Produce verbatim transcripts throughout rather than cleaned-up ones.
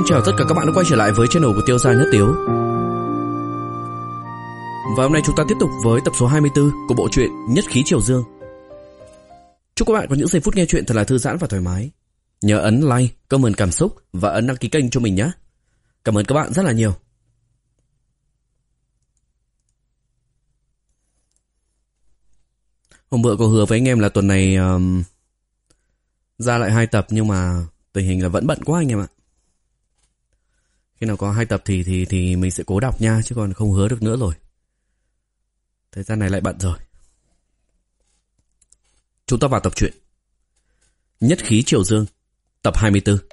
chào tất cả các bạn đã quay trở lại với channel của Tiêu Gia Nhất Tiếu. Và hôm nay chúng ta tiếp tục với tập số hai mươi tư của bộ truyện Nhất Khí Triều Dương. Chúc các bạn có những giây phút nghe chuyện thật là thư giãn và thoải mái. Nhớ ấn like, comment cảm xúc và ấn đăng ký kênh cho mình nhé. Cảm ơn các bạn rất là nhiều. Hôm bữa có hứa với anh em là tuần này um, ra lại hai tập, nhưng mà tình hình là vẫn bận quá anh em ạ. Khi nào có hai tập thì thì thì mình sẽ cố đọc nha, chứ còn không hứa được nữa rồi. Thời gian này lại bận rồi. Chúng ta vào tập truyện Nhất Khí Triều Dương, tập hai mươi tư.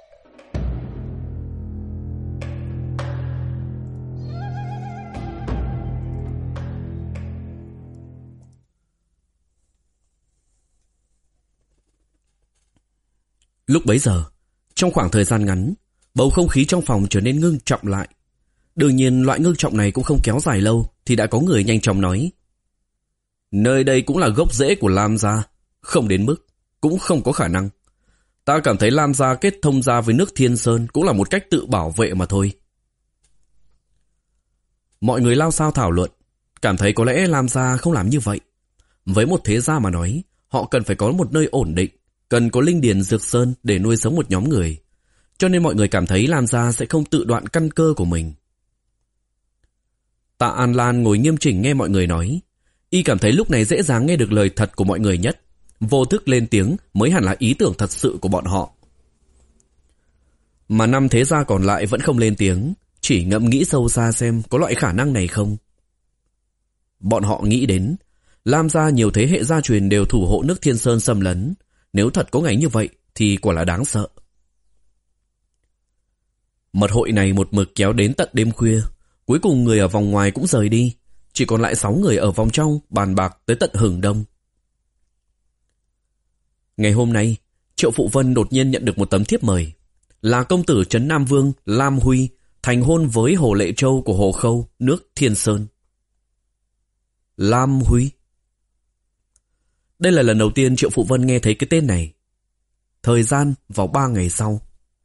Lúc bấy giờ, trong khoảng thời gian ngắn, bầu không khí trong phòng trở nên ngưng trọng lại. Đương nhiên loại ngưng trọng này cũng không kéo dài lâu, thì đã có người nhanh chóng nói: nơi đây cũng là gốc rễ của Lam gia, không đến mức, cũng không có khả năng. Ta cảm thấy Lam gia kết thông gia với nước Thiên Sơn cũng là một cách tự bảo vệ mà thôi. Mọi người lao xao thảo luận, cảm thấy có lẽ Lam gia không làm như vậy. Với một thế gia mà nói, họ cần phải có một nơi ổn định, cần có linh điền dược sơn để nuôi sống một nhóm người. Cho nên mọi người cảm thấy Lam gia sẽ không tự đoạn căn cơ của mình. Tạ An Lan ngồi nghiêm chỉnh nghe mọi người nói. Y cảm thấy lúc này dễ dàng nghe được lời thật của mọi người nhất. Vô thức lên tiếng mới hẳn là ý tưởng thật sự của bọn họ. Mà năm thế gia còn lại vẫn không lên tiếng, chỉ ngẫm nghĩ sâu xa xem có loại khả năng này không. Bọn họ nghĩ đến Lam gia nhiều thế hệ gia truyền đều thủ hộ nước Thiên Sơn xâm lấn. Nếu thật có ngày như vậy thì quả là đáng sợ. Mật hội này một mực kéo đến tận đêm khuya. Cuối cùng người ở vòng ngoài cũng rời đi, chỉ còn lại sáu người ở vòng trong bàn bạc tới tận hừng đông. Ngày hôm nay, Triệu Phụ Vân đột nhiên nhận được một tấm thiếp mời, là công tử Trấn Nam Vương Lam Huy thành hôn với Hồ Lệ Châu của Hồ Khâu, nước Thiên Sơn. Lam Huy. Đây là lần đầu tiên Triệu Phụ Vân nghe thấy cái tên này. Thời gian vào ba ngày sau.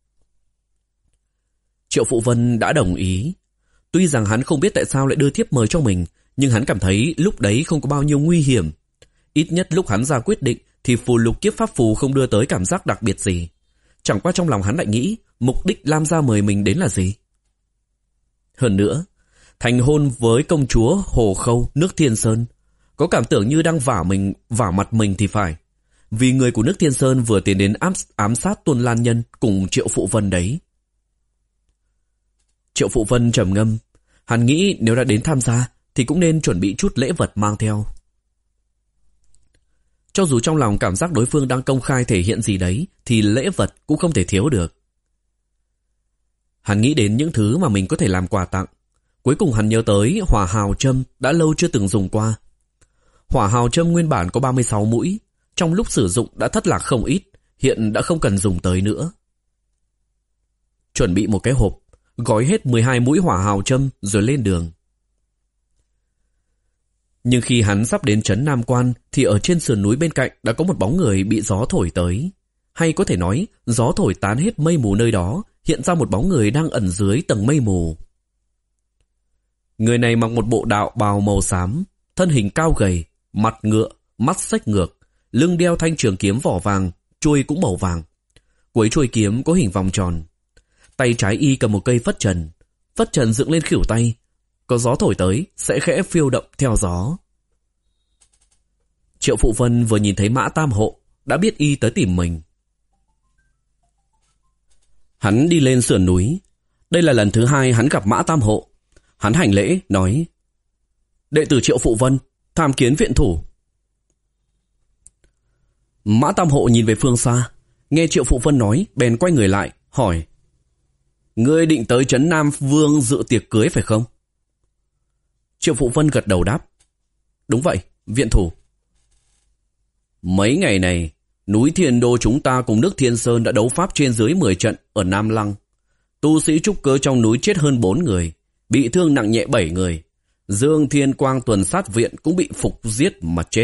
Triệu Phụ Vân đã đồng ý. Tuy rằng hắn không biết tại sao lại đưa thiếp mời cho mình, nhưng hắn cảm thấy lúc đấy không có bao nhiêu nguy hiểm. Ít nhất lúc hắn ra quyết định thì phù lục kiếp pháp phù không đưa tới cảm giác đặc biệt gì. Chẳng qua trong lòng hắn lại nghĩ mục đích Lam gia mời mình đến là gì. Hơn nữa, thành hôn với công chúa Hồ Khâu, nước Thiên Sơn, có cảm tưởng như đang vả mình, vả mặt mình thì phải. Vì người của nước Thiên Sơn vừa tiến đến ám, ám sát Tôn Lan Nhân cùng Triệu Phụ Vân đấy. Triệu Phụ Vân trầm ngâm. Hắn nghĩ nếu đã đến tham gia thì cũng nên chuẩn bị chút lễ vật mang theo. Cho dù trong lòng cảm giác đối phương đang công khai thể hiện gì đấy, thì lễ vật cũng không thể thiếu được. Hắn nghĩ đến những thứ mà mình có thể làm quà tặng. Cuối cùng hắn nhớ tới hỏa hào châm đã lâu chưa từng dùng qua. Hỏa hào châm nguyên bản có ba mươi sáu mũi, trong lúc sử dụng đã thất lạc không ít, hiện đã không cần dùng tới nữa. Chuẩn bị một cái hộp, gói hết mười hai mũi hỏa hào châm rồi lên đường. Nhưng khi hắn sắp đến trấn Nam Quan thì ở trên sườn núi bên cạnh đã có một bóng người bị gió thổi tới. Hay có thể nói, gió thổi tán hết mây mù nơi đó, hiện ra một bóng người đang ẩn dưới tầng mây mù. Người này mặc một bộ đạo bào màu xám, thân hình cao gầy, mặt ngựa, mắt xếch ngược, lưng đeo thanh trường kiếm vỏ vàng, chuôi cũng màu vàng. Cuối chuôi kiếm có hình vòng tròn. Tay trái y cầm một cây phất trần, phất trần dựng lên khuỷu tay, có gió thổi tới sẽ khẽ phiêu động theo gió. Triệu Phụ Vân vừa nhìn thấy Mã Tam Hộ đã biết y tới tìm mình. Hắn đi lên sườn núi. Đây là lần thứ hai hắn gặp Mã Tam Hộ. Hắn hành lễ nói: đệ tử Triệu Phụ Vân tham kiến viện thủ. Mã Tam Hộ nhìn về phương xa, nghe Triệu Phụ Vân nói bèn quay người lại hỏi: ngươi định tới trấn Nam Vương dự tiệc cưới phải không? Triệu Phụ Vân gật đầu đáp: đúng vậy, viện thủ. Mấy ngày này, núi Thiên Đô chúng ta cùng nước Thiên Sơn đã đấu pháp trên dưới mười trận ở Nam Lăng. Tu sĩ trúc cơ trong núi chết hơn bốn người, bị thương nặng nhẹ bảy người. Dương Thiên Quang tuần sát viện cũng bị phục giết mà chết.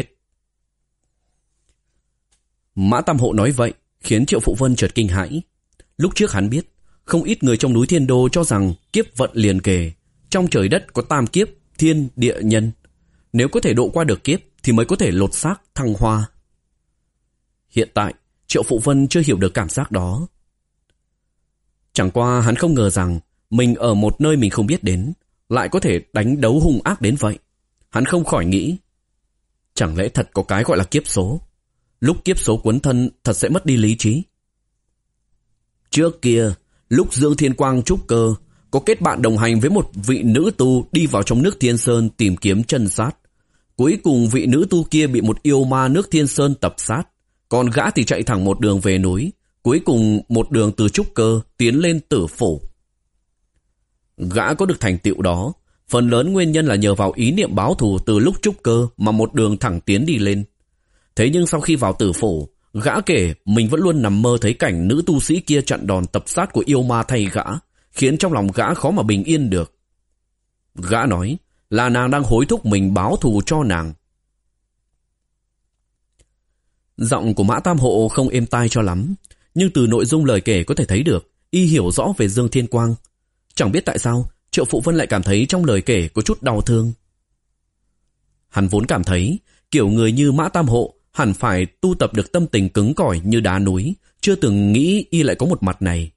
Mã Tam Hộ nói vậy khiến Triệu Phụ Vân chợt kinh hãi. Lúc trước hắn biết Không ít người trong núi Thiên Đô cho rằng kiếp vận liền kề. Trong trời đất có tam kiếp, thiên, địa, nhân. Nếu có thể độ qua được kiếp thì mới có thể lột xác thăng hoa. Hiện tại, Triệu Phụ Vân chưa hiểu được cảm giác đó. Chẳng qua hắn không ngờ rằng mình ở một nơi mình không biết đến, lại có thể đánh đấu hung ác đến vậy. Hắn không khỏi nghĩ, chẳng lẽ thật có cái gọi là kiếp số? Lúc kiếp số cuốn thân thật sẽ mất đi lý trí. Trước kia, lúc Dương Thiên Quang trúc cơ, có kết bạn đồng hành với một vị nữ tu đi vào trong nước Thiên Sơn tìm kiếm chân sát. Cuối cùng vị nữ tu kia bị một yêu ma nước Thiên Sơn tập sát, còn gã thì chạy thẳng một đường về núi, cuối cùng một đường từ trúc cơ tiến lên tử phủ. Gã có được thành tựu đó, phần lớn nguyên nhân là nhờ vào ý niệm báo thù từ lúc trúc cơ mà một đường thẳng tiến đi lên. Thế nhưng sau khi vào tử phủ, gã kể mình vẫn luôn nằm mơ thấy cảnh nữ tu sĩ kia chặn đòn tập sát của yêu ma thay gã, khiến trong lòng gã khó mà bình yên được. Gã nói là nàng đang hối thúc mình báo thù cho nàng. Giọng của Mã Tam Hộ không êm tai cho lắm, nhưng từ nội dung lời kể có thể thấy được y hiểu rõ về Dương Thiên Quang. Chẳng biết tại sao Triệu Phụ Vân lại cảm thấy trong lời kể có chút đau thương. Hắn vốn cảm thấy kiểu người như Mã Tam Hộ hẳn phải tu tập được tâm tình cứng cỏi như đá núi, chưa từng nghĩ y lại có một mặt này.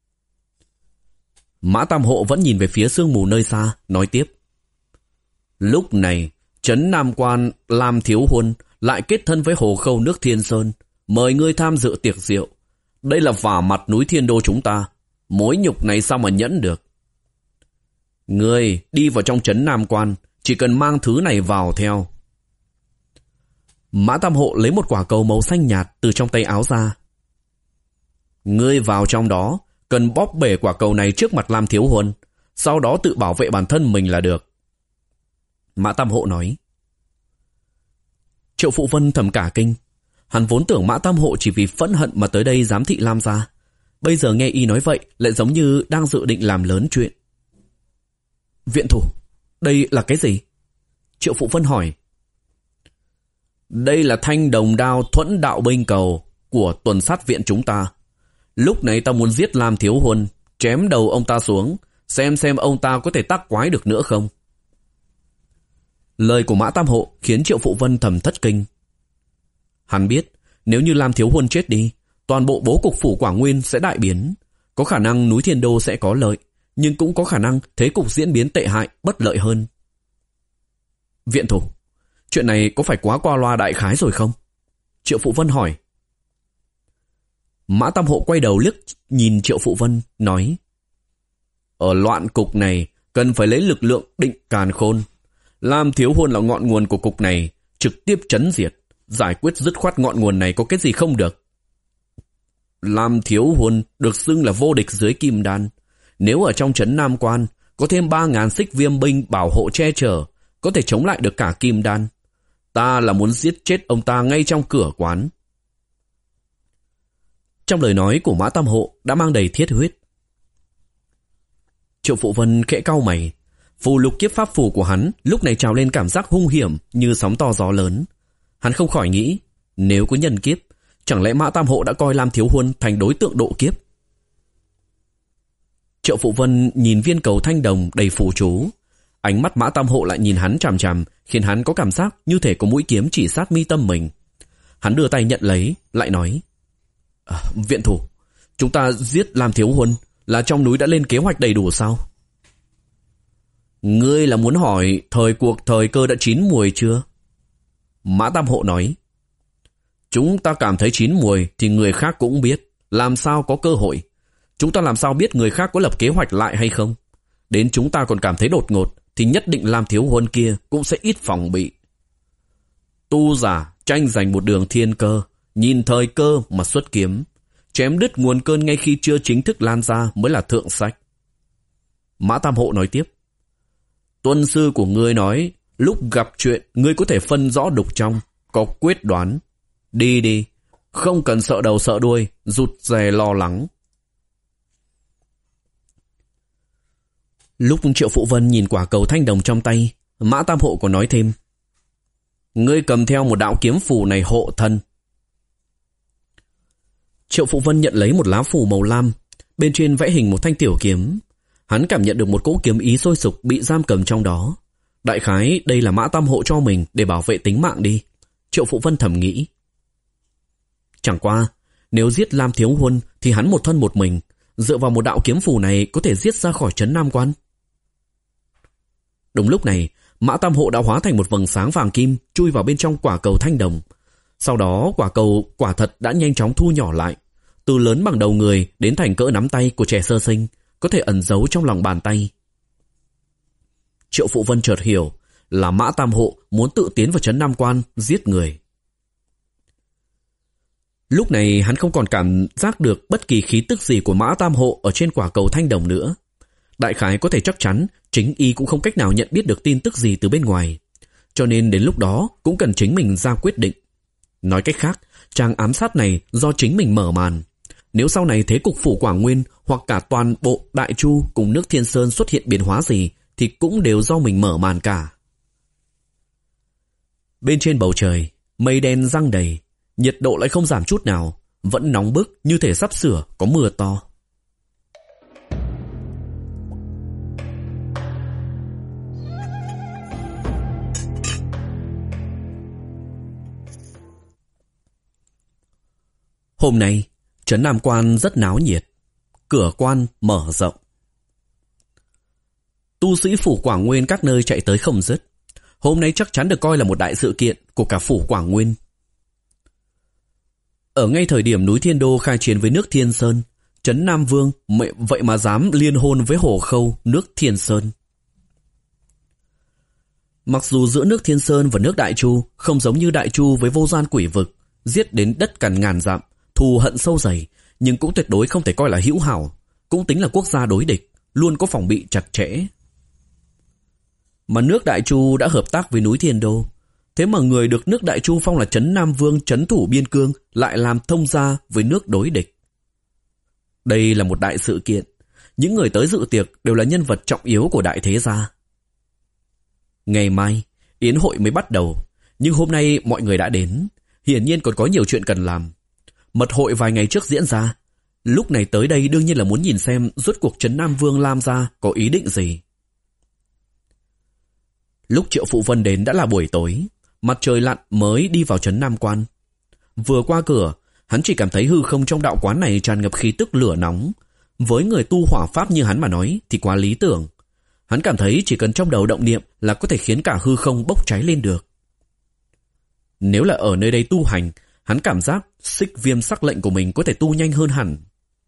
Mã Tam Hộ vẫn nhìn về phía sương mù nơi xa, nói tiếp. Lúc này, trấn Nam Quan Lam Thiếu Huân lại kết thân với Hồ Khâu nước Thiên Sơn, mời ngươi tham dự tiệc rượu. Đây là vả mặt núi Thiên Đô chúng ta, mối nhục này sao mà nhẫn được. Ngươi đi vào trong trấn Nam Quan, chỉ cần mang thứ này vào theo. Mã Tam Hộ lấy một quả cầu màu xanh nhạt từ trong tay áo ra. Ngươi vào trong đó, cần bóp bể quả cầu này trước mặt Lam Thiếu Huân, sau đó tự bảo vệ bản thân mình là được. Mã Tam Hộ nói. Triệu Phụ Vân thầm cả kinh. Hắn vốn tưởng Mã Tam Hộ chỉ vì phẫn hận mà tới đây giám thị Lam gia. Bây giờ nghe y nói vậy lại giống như đang dự định làm lớn chuyện. Viện thủ, đây là cái gì? Triệu Phụ Vân hỏi. Đây là thanh đồng đao thuẫn đạo binh cầu của tuần sát viện chúng ta. Lúc này ta muốn giết Lam Thiếu Huân, chém đầu ông ta xuống, xem xem ông ta có thể tác quái được nữa không. Lời của Mã Tam Hộ khiến Triệu Phụ Vân thầm thất kinh. Hắn biết nếu như Lam Thiếu Huân chết đi, toàn bộ bố cục phủ Quảng Nguyên sẽ đại biến. Có khả năng núi Thiên Đô sẽ có lợi, nhưng cũng có khả năng thế cục diễn biến tệ hại, bất lợi hơn. Viện thủ, chuyện này có phải quá qua loa đại khái rồi không? Triệu Phụ Vân hỏi. Mã Tam Hộ quay đầu liếc nhìn Triệu Phụ Vân, nói. Ở loạn cục này, cần phải lấy lực lượng định càn khôn. Lam Thiếu Huân là ngọn nguồn của cục này, trực tiếp trấn diệt. Giải quyết dứt khoát ngọn nguồn này có cái gì không được. Lam Thiếu Huân được xưng là vô địch dưới Kim Đan. Nếu ở trong trấn Nam Quan có thêm ba ngàn xích viêm binh bảo hộ che chở, có thể chống lại được cả Kim Đan. Ta là muốn giết chết ông ta ngay trong cửa quán. Trong lời nói của Mã Tam Hộ đã mang đầy thiết huyết. Triệu Phụ Vân khẽ cau mày. Phù lục kiếp pháp phù của hắn lúc này trào lên cảm giác hung hiểm như sóng to gió lớn. Hắn không khỏi nghĩ, nếu có nhân kiếp, chẳng lẽ Mã Tam Hộ đã coi Lam Thiếu Huân thành đối tượng độ kiếp? Triệu Phụ Vân nhìn viên cầu thanh đồng đầy phù chú. Ánh mắt Mã Tam Hộ lại nhìn hắn chằm chằm, khiến hắn có cảm giác như thể có mũi kiếm chỉ sát mi tâm mình. Hắn đưa tay nhận lấy, lại nói. À, viện thủ, chúng ta giết Lam Thiếu Huân là trong núi đã lên kế hoạch đầy đủ sao? Ngươi là muốn hỏi thời cuộc thời cơ đã chín mùi chưa? Mã Tam Hộ nói. Chúng ta cảm thấy chín mùi thì người khác cũng biết, làm sao có cơ hội. Chúng ta làm sao biết người khác có lập kế hoạch lại hay không? Đến chúng ta còn cảm thấy đột ngột thì nhất định Lam Thiếu Huân kia cũng sẽ ít phòng bị. Tu giả tranh giành một đường thiên cơ, nhìn thời cơ mà xuất kiếm, chém đứt nguồn cơn ngay khi chưa chính thức lan ra mới là thượng sách. Mã Tam Hộ nói tiếp. Tuân sư của ngươi nói, lúc gặp chuyện ngươi có thể phân rõ đục trong, có quyết đoán. Đi đi, không cần sợ đầu sợ đuôi, rụt rè lo lắng. Lúc Triệu Phụ Vân nhìn quả cầu thanh đồng trong tay, Mã Tam Hộ còn nói thêm. Ngươi cầm theo một đạo kiếm phù này hộ thân. Triệu Phụ Vân nhận lấy một lá phù màu lam, Bên trên vẽ hình một thanh tiểu kiếm. Hắn cảm nhận được một cỗ kiếm ý sôi sục bị giam cầm trong đó. Đại khái đây là Mã Tam Hộ cho mình để bảo vệ tính mạng đi, Triệu Phụ Vân thầm nghĩ. Chẳng qua, nếu giết Lam Thiếu Huân thì hắn một thân một mình, dựa vào một đạo kiếm phù này có thể giết ra khỏi trấn Nam Quan. Đúng lúc này, Mã Tam Hộ đã hóa thành một vầng sáng vàng kim chui vào bên trong quả cầu thanh đồng. Sau đó quả cầu quả thật đã nhanh chóng thu nhỏ lại, từ lớn bằng đầu người đến thành cỡ nắm tay của trẻ sơ sinh, có thể ẩn giấu trong lòng bàn tay. Triệu Phụ Vân chợt hiểu là Mã Tam Hộ muốn tự tiến vào trấn Nam Quan giết người. Lúc này hắn không còn cảm giác được bất kỳ khí tức gì của Mã Tam Hộ ở trên quả cầu thanh đồng nữa. Đại khái có thể chắc chắn chính y cũng không cách nào nhận biết được tin tức gì từ bên ngoài, cho nên đến lúc đó cũng cần chính mình ra quyết định. Nói cách khác, tràng ám sát này do chính mình mở màn. Nếu sau này thế cục phủ Quảng Nguyên hoặc cả toàn bộ Đại Chu cùng nước Thiên Sơn xuất hiện biến hóa gì thì cũng đều do mình mở màn cả. Bên trên bầu trời, mây đen giăng đầy, nhiệt độ lại không giảm chút nào, vẫn nóng bức như thể sắp sửa có mưa to. Hôm nay, trấn Nam Quan rất náo nhiệt, cửa quan mở rộng. Tu sĩ phủ Quảng Nguyên các nơi chạy tới không dứt. Hôm nay chắc chắn được coi là một đại sự kiện của cả phủ Quảng Nguyên. Ở ngay thời điểm núi Thiên Đô khai chiến với nước Thiên Sơn, trấn Nam Vương vậy mà dám liên hôn với Hồ Khâu nước Thiên Sơn. Mặc dù giữa nước Thiên Sơn và nước Đại Chu không giống như Đại Chu với vô gian quỷ vực, giết đến đất cằn ngàn dặm, thù hận sâu dày, nhưng cũng tuyệt đối không thể coi là hữu hảo, cũng tính là quốc gia đối địch, luôn có phòng bị chặt chẽ. Mà nước Đại Chu đã hợp tác với núi Thiên Đô, thế mà người được nước Đại Chu phong là trấn Nam Vương trấn thủ biên cương lại làm thông gia với nước đối địch. Đây là một đại sự kiện, những người tới dự tiệc đều là nhân vật trọng yếu của đại thế gia. Ngày mai, yến hội mới bắt đầu, nhưng hôm nay mọi người đã đến, hiển nhiên còn có nhiều chuyện cần làm. Mật hội vài ngày trước diễn ra, lúc này tới đây đương nhiên là muốn nhìn xem rốt cuộc trấn Nam Vương Lam gia có ý định gì. Lúc Triệu Phụ Vân đến đã là buổi tối, mặt trời lặn mới đi vào trấn Nam Quan. Vừa qua cửa, hắn chỉ cảm thấy hư không trong đạo quán này tràn ngập khí tức lửa nóng. Với người tu hỏa pháp như hắn mà nói thì quá lý tưởng. Hắn cảm thấy chỉ cần trong đầu động niệm là có thể khiến cả hư không bốc cháy lên được. Nếu là ở nơi đây tu hành, hắn cảm giác xích viêm sắc lệnh của mình có thể tu nhanh hơn hẳn.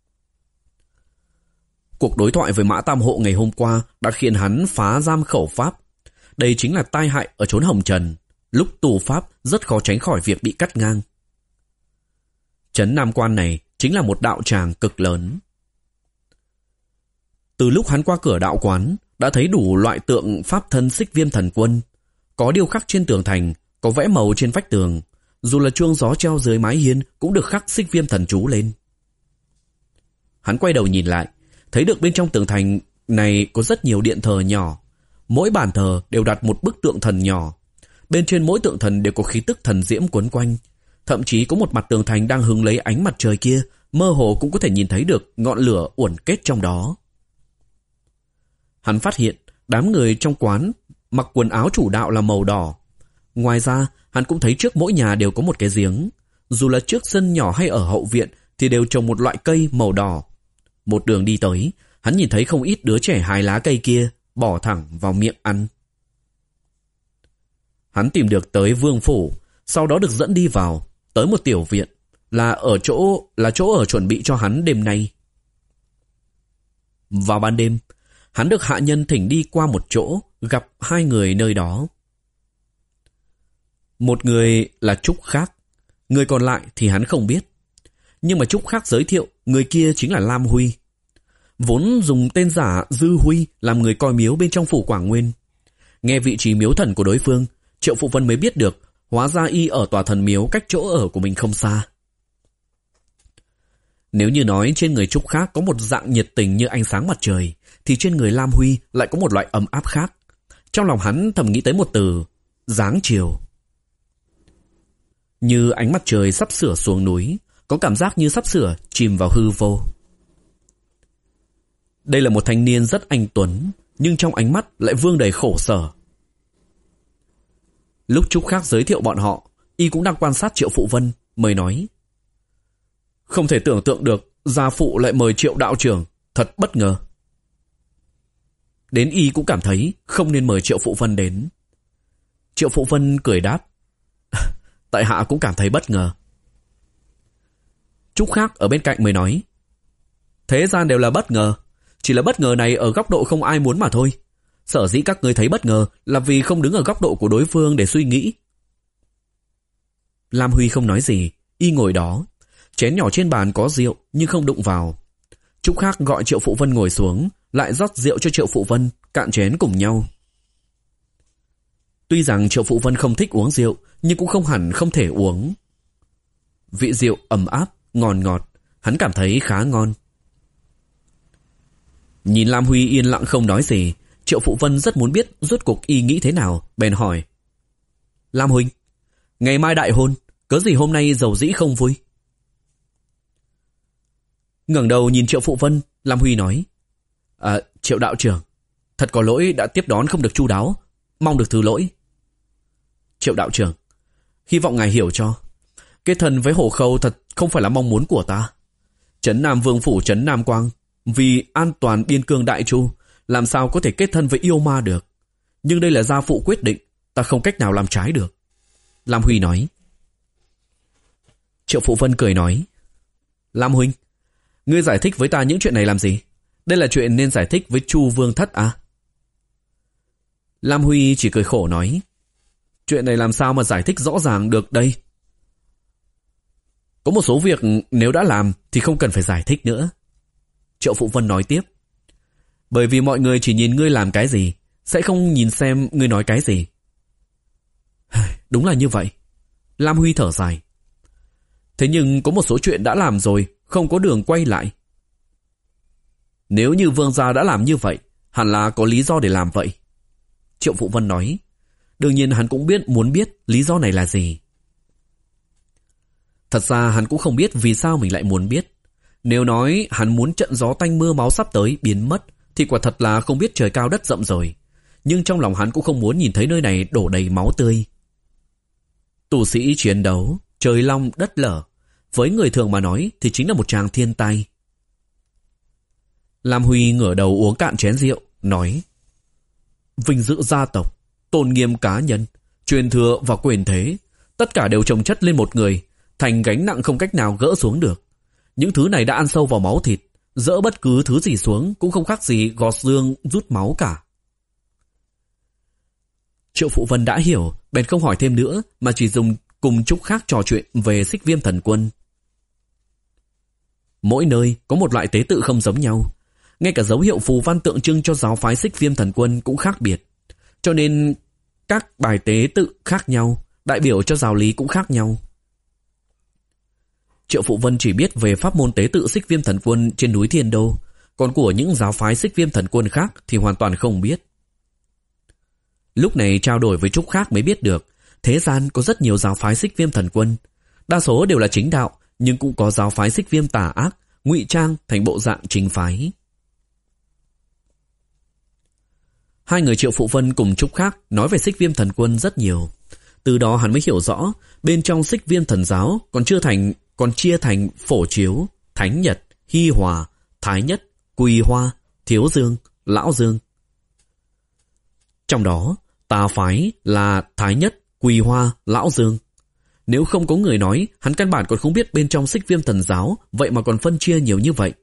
Cuộc đối thoại với Mã Tam Hộ ngày hôm qua đã khiến hắn phá giam khẩu pháp. Đây chính là tai hại ở chốn hồng trần. Lúc tù pháp rất khó tránh khỏi việc bị cắt ngang. Trấn Nam Quan này chính là một đạo tràng cực lớn. Từ lúc hắn qua cửa đạo quán, đã thấy đủ loại tượng pháp thân xích viêm thần quân. Có điêu khắc trên tường thành, có vẽ màu trên vách tường. Dù là chuông gió treo dưới mái hiên cũng được khắc xích viêm thần chú lên. Hắn quay đầu nhìn lại, thấy được bên trong tường thành này có rất nhiều điện thờ nhỏ. Mỗi bàn thờ đều đặt một bức tượng thần nhỏ. Bên trên mỗi tượng thần đều có khí tức thần diễm quấn quanh. Thậm chí có một mặt tường thành đang hứng lấy ánh mặt trời kia, mơ hồ cũng có thể nhìn thấy được ngọn lửa uẩn kết trong đó. Hắn phát hiện đám người trong quán mặc quần áo chủ đạo là màu đỏ. Ngoài ra, hắn cũng thấy trước mỗi nhà đều có một cái giếng. Dù là trước sân nhỏ hay ở hậu viện thì đều trồng một loại cây màu đỏ. Một đường đi tới, hắn nhìn thấy không ít đứa trẻ hái lá cây kia, bỏ thẳng vào miệng ăn. Hắn tìm được tới vương phủ, sau đó được dẫn đi vào, tới một tiểu viện, là ở chỗ là chỗ ở chuẩn bị cho hắn đêm nay. Vào ban đêm, hắn được hạ nhân thỉnh đi qua một chỗ, gặp hai người nơi đó. Một người là Trúc Khác, người còn lại thì hắn không biết. Nhưng mà Trúc Khác giới thiệu người kia chính là Lam Huy. Vốn dùng tên giả Dư Huy làm người coi miếu bên trong phủ Quảng Nguyên. Nghe vị trí miếu thần của đối phương, Triệu Phụ Vân mới biết được hóa ra y ở tòa thần miếu cách chỗ ở của mình không xa. Nếu như nói trên người Trúc Khác có một dạng nhiệt tình như ánh sáng mặt trời, thì trên người Lam Huy lại có một loại ấm áp khác. Trong lòng hắn thầm nghĩ tới một từ: dáng chiều. Như ánh mặt trời sắp sửa xuống núi, có cảm giác như sắp sửa chìm vào hư vô. Đây là một thanh niên rất anh tuấn, nhưng trong ánh mắt lại vương đầy khổ sở. Lúc Trúc Khắc giới thiệu bọn họ, y cũng đang quan sát Triệu Phụ Vân, mới nói: Không thể tưởng tượng được gia phụ lại mời Triệu đạo trưởng, thật bất ngờ. Đến y cũng cảm thấy không nên mời Triệu Phụ Vân đến. Triệu Phụ Vân cười đáp: Tại hạ cũng cảm thấy bất ngờ. Trúc Khắc ở bên cạnh mới nói: Thế gian đều là bất ngờ, chỉ là bất ngờ này ở góc độ không ai muốn mà thôi. Sở dĩ các ngươi thấy bất ngờ là vì không đứng ở góc độ của đối phương để suy nghĩ. Lam Huy không nói gì, y ngồi đó. Chén nhỏ trên bàn có rượu nhưng không đụng vào. Trúc Khắc gọi Triệu Phụ Vân ngồi xuống, lại rót rượu cho Triệu Phụ Vân, cạn chén cùng nhau. Tuy rằng Triệu Phụ Vân không thích uống rượu, nhưng cũng không hẳn không thể uống. Vị rượu ấm áp, ngon ngọt, hắn cảm thấy khá ngon. Nhìn Lam Huy yên lặng không nói gì, Triệu Phụ Vân rất muốn biết rốt cuộc y nghĩ thế nào, bèn hỏi: Lam huynh, ngày mai đại hôn, cớ gì hôm nay dầu dĩ không vui? Ngẩng đầu nhìn Triệu Phụ Vân, Lam Huy nói: À, Triệu đạo trưởng, thật có lỗi đã tiếp đón không được chu đáo, mong được thứ lỗi. Triệu đạo trưởng, hy vọng ngài hiểu cho, kết thân với Hổ Khâu thật không phải là mong muốn của ta. Trấn Nam Vương phủ trấn Nam Quang vì an toàn biên cương đại chu, làm sao có thể kết thân với yêu ma được. Nhưng đây là gia phụ quyết định, ta không cách nào làm trái được. Lam Huy nói. Triệu Phụ Vân cười nói: Lam huynh, ngươi giải thích với ta những chuyện này làm gì? Đây là chuyện nên giải thích với Chu Vương Thất à? Lam Huy chỉ cười khổ nói: Chuyện này làm sao mà giải thích rõ ràng được đây? Có một số việc nếu đã làm thì không cần phải giải thích nữa. Triệu Phụ Vân nói tiếp: Bởi vì mọi người chỉ nhìn ngươi làm cái gì, sẽ không nhìn xem ngươi nói cái gì. Đúng là như vậy. Lam Huy thở dài. Thế nhưng có một số chuyện đã làm rồi, không có đường quay lại. Nếu như Vương gia đã làm như vậy, hẳn là có lý do để làm vậy. Triệu Phụ Vân nói. Đương nhiên hắn cũng biết muốn biết lý do này là gì. Thật ra hắn cũng không biết vì sao mình lại muốn biết. Nếu nói hắn muốn trận gió tanh mưa máu sắp tới biến mất, thì quả thật là không biết trời cao đất rộng rồi. Nhưng trong lòng hắn cũng không muốn nhìn thấy nơi này đổ đầy máu tươi. Tù sĩ chiến đấu, trời long đất lở, với người thường mà nói thì chính là một tràng thiên tai. Lam Huy ngửa đầu uống cạn chén rượu, nói: Vinh dự gia tộc, tôn nghiêm cá nhân, truyền thừa và quyền thế, tất cả đều chồng chất lên một người, thành gánh nặng không cách nào gỡ xuống được. Những thứ này đã ăn sâu vào máu thịt, dỡ bất cứ thứ gì xuống cũng không khác gì gọt xương rút máu cả. Triệu Phụ Vân đã hiểu, bèn không hỏi thêm nữa, mà chỉ dùng cùng Trúc Khắc trò chuyện về Xích Viêm Thần Quân. Mỗi nơi có một loại tế tự không giống nhau, ngay cả dấu hiệu phù văn tượng trưng cho giáo phái Xích Viêm Thần Quân cũng khác biệt, cho nên các bài tế tự khác nhau, đại biểu cho giáo lý cũng khác nhau. Triệu Phụ Vân chỉ biết về pháp môn tế tự Xích Viêm Thần Quân trên núi Thiên Đô, còn của những giáo phái Xích Viêm Thần Quân khác thì hoàn toàn không biết. Lúc này trao đổi với Trúc Khắc mới biết được, thế gian có rất nhiều giáo phái Xích Viêm Thần Quân, đa số đều là chính đạo, nhưng cũng có giáo phái Xích Viêm tà ác, ngụy trang thành bộ dạng chính phái. Hai người Triệu Phụ Vân cùng Trúc Khắc nói về Xích Viêm Thần Quân rất nhiều. Từ đó hắn mới hiểu rõ, bên trong Xích Viêm Thần Giáo còn chưa thành còn chia thành Phổ Chiếu, Thánh Nhật, Hy Hòa, Thái Nhất, Quỳ Hoa, Thiếu Dương, Lão Dương. Trong đó, tà phái là Thái Nhất, Quỳ Hoa, Lão Dương. Nếu không có người nói, hắn căn bản còn không biết bên trong Xích Viêm Thần Giáo vậy mà còn phân chia nhiều như vậy.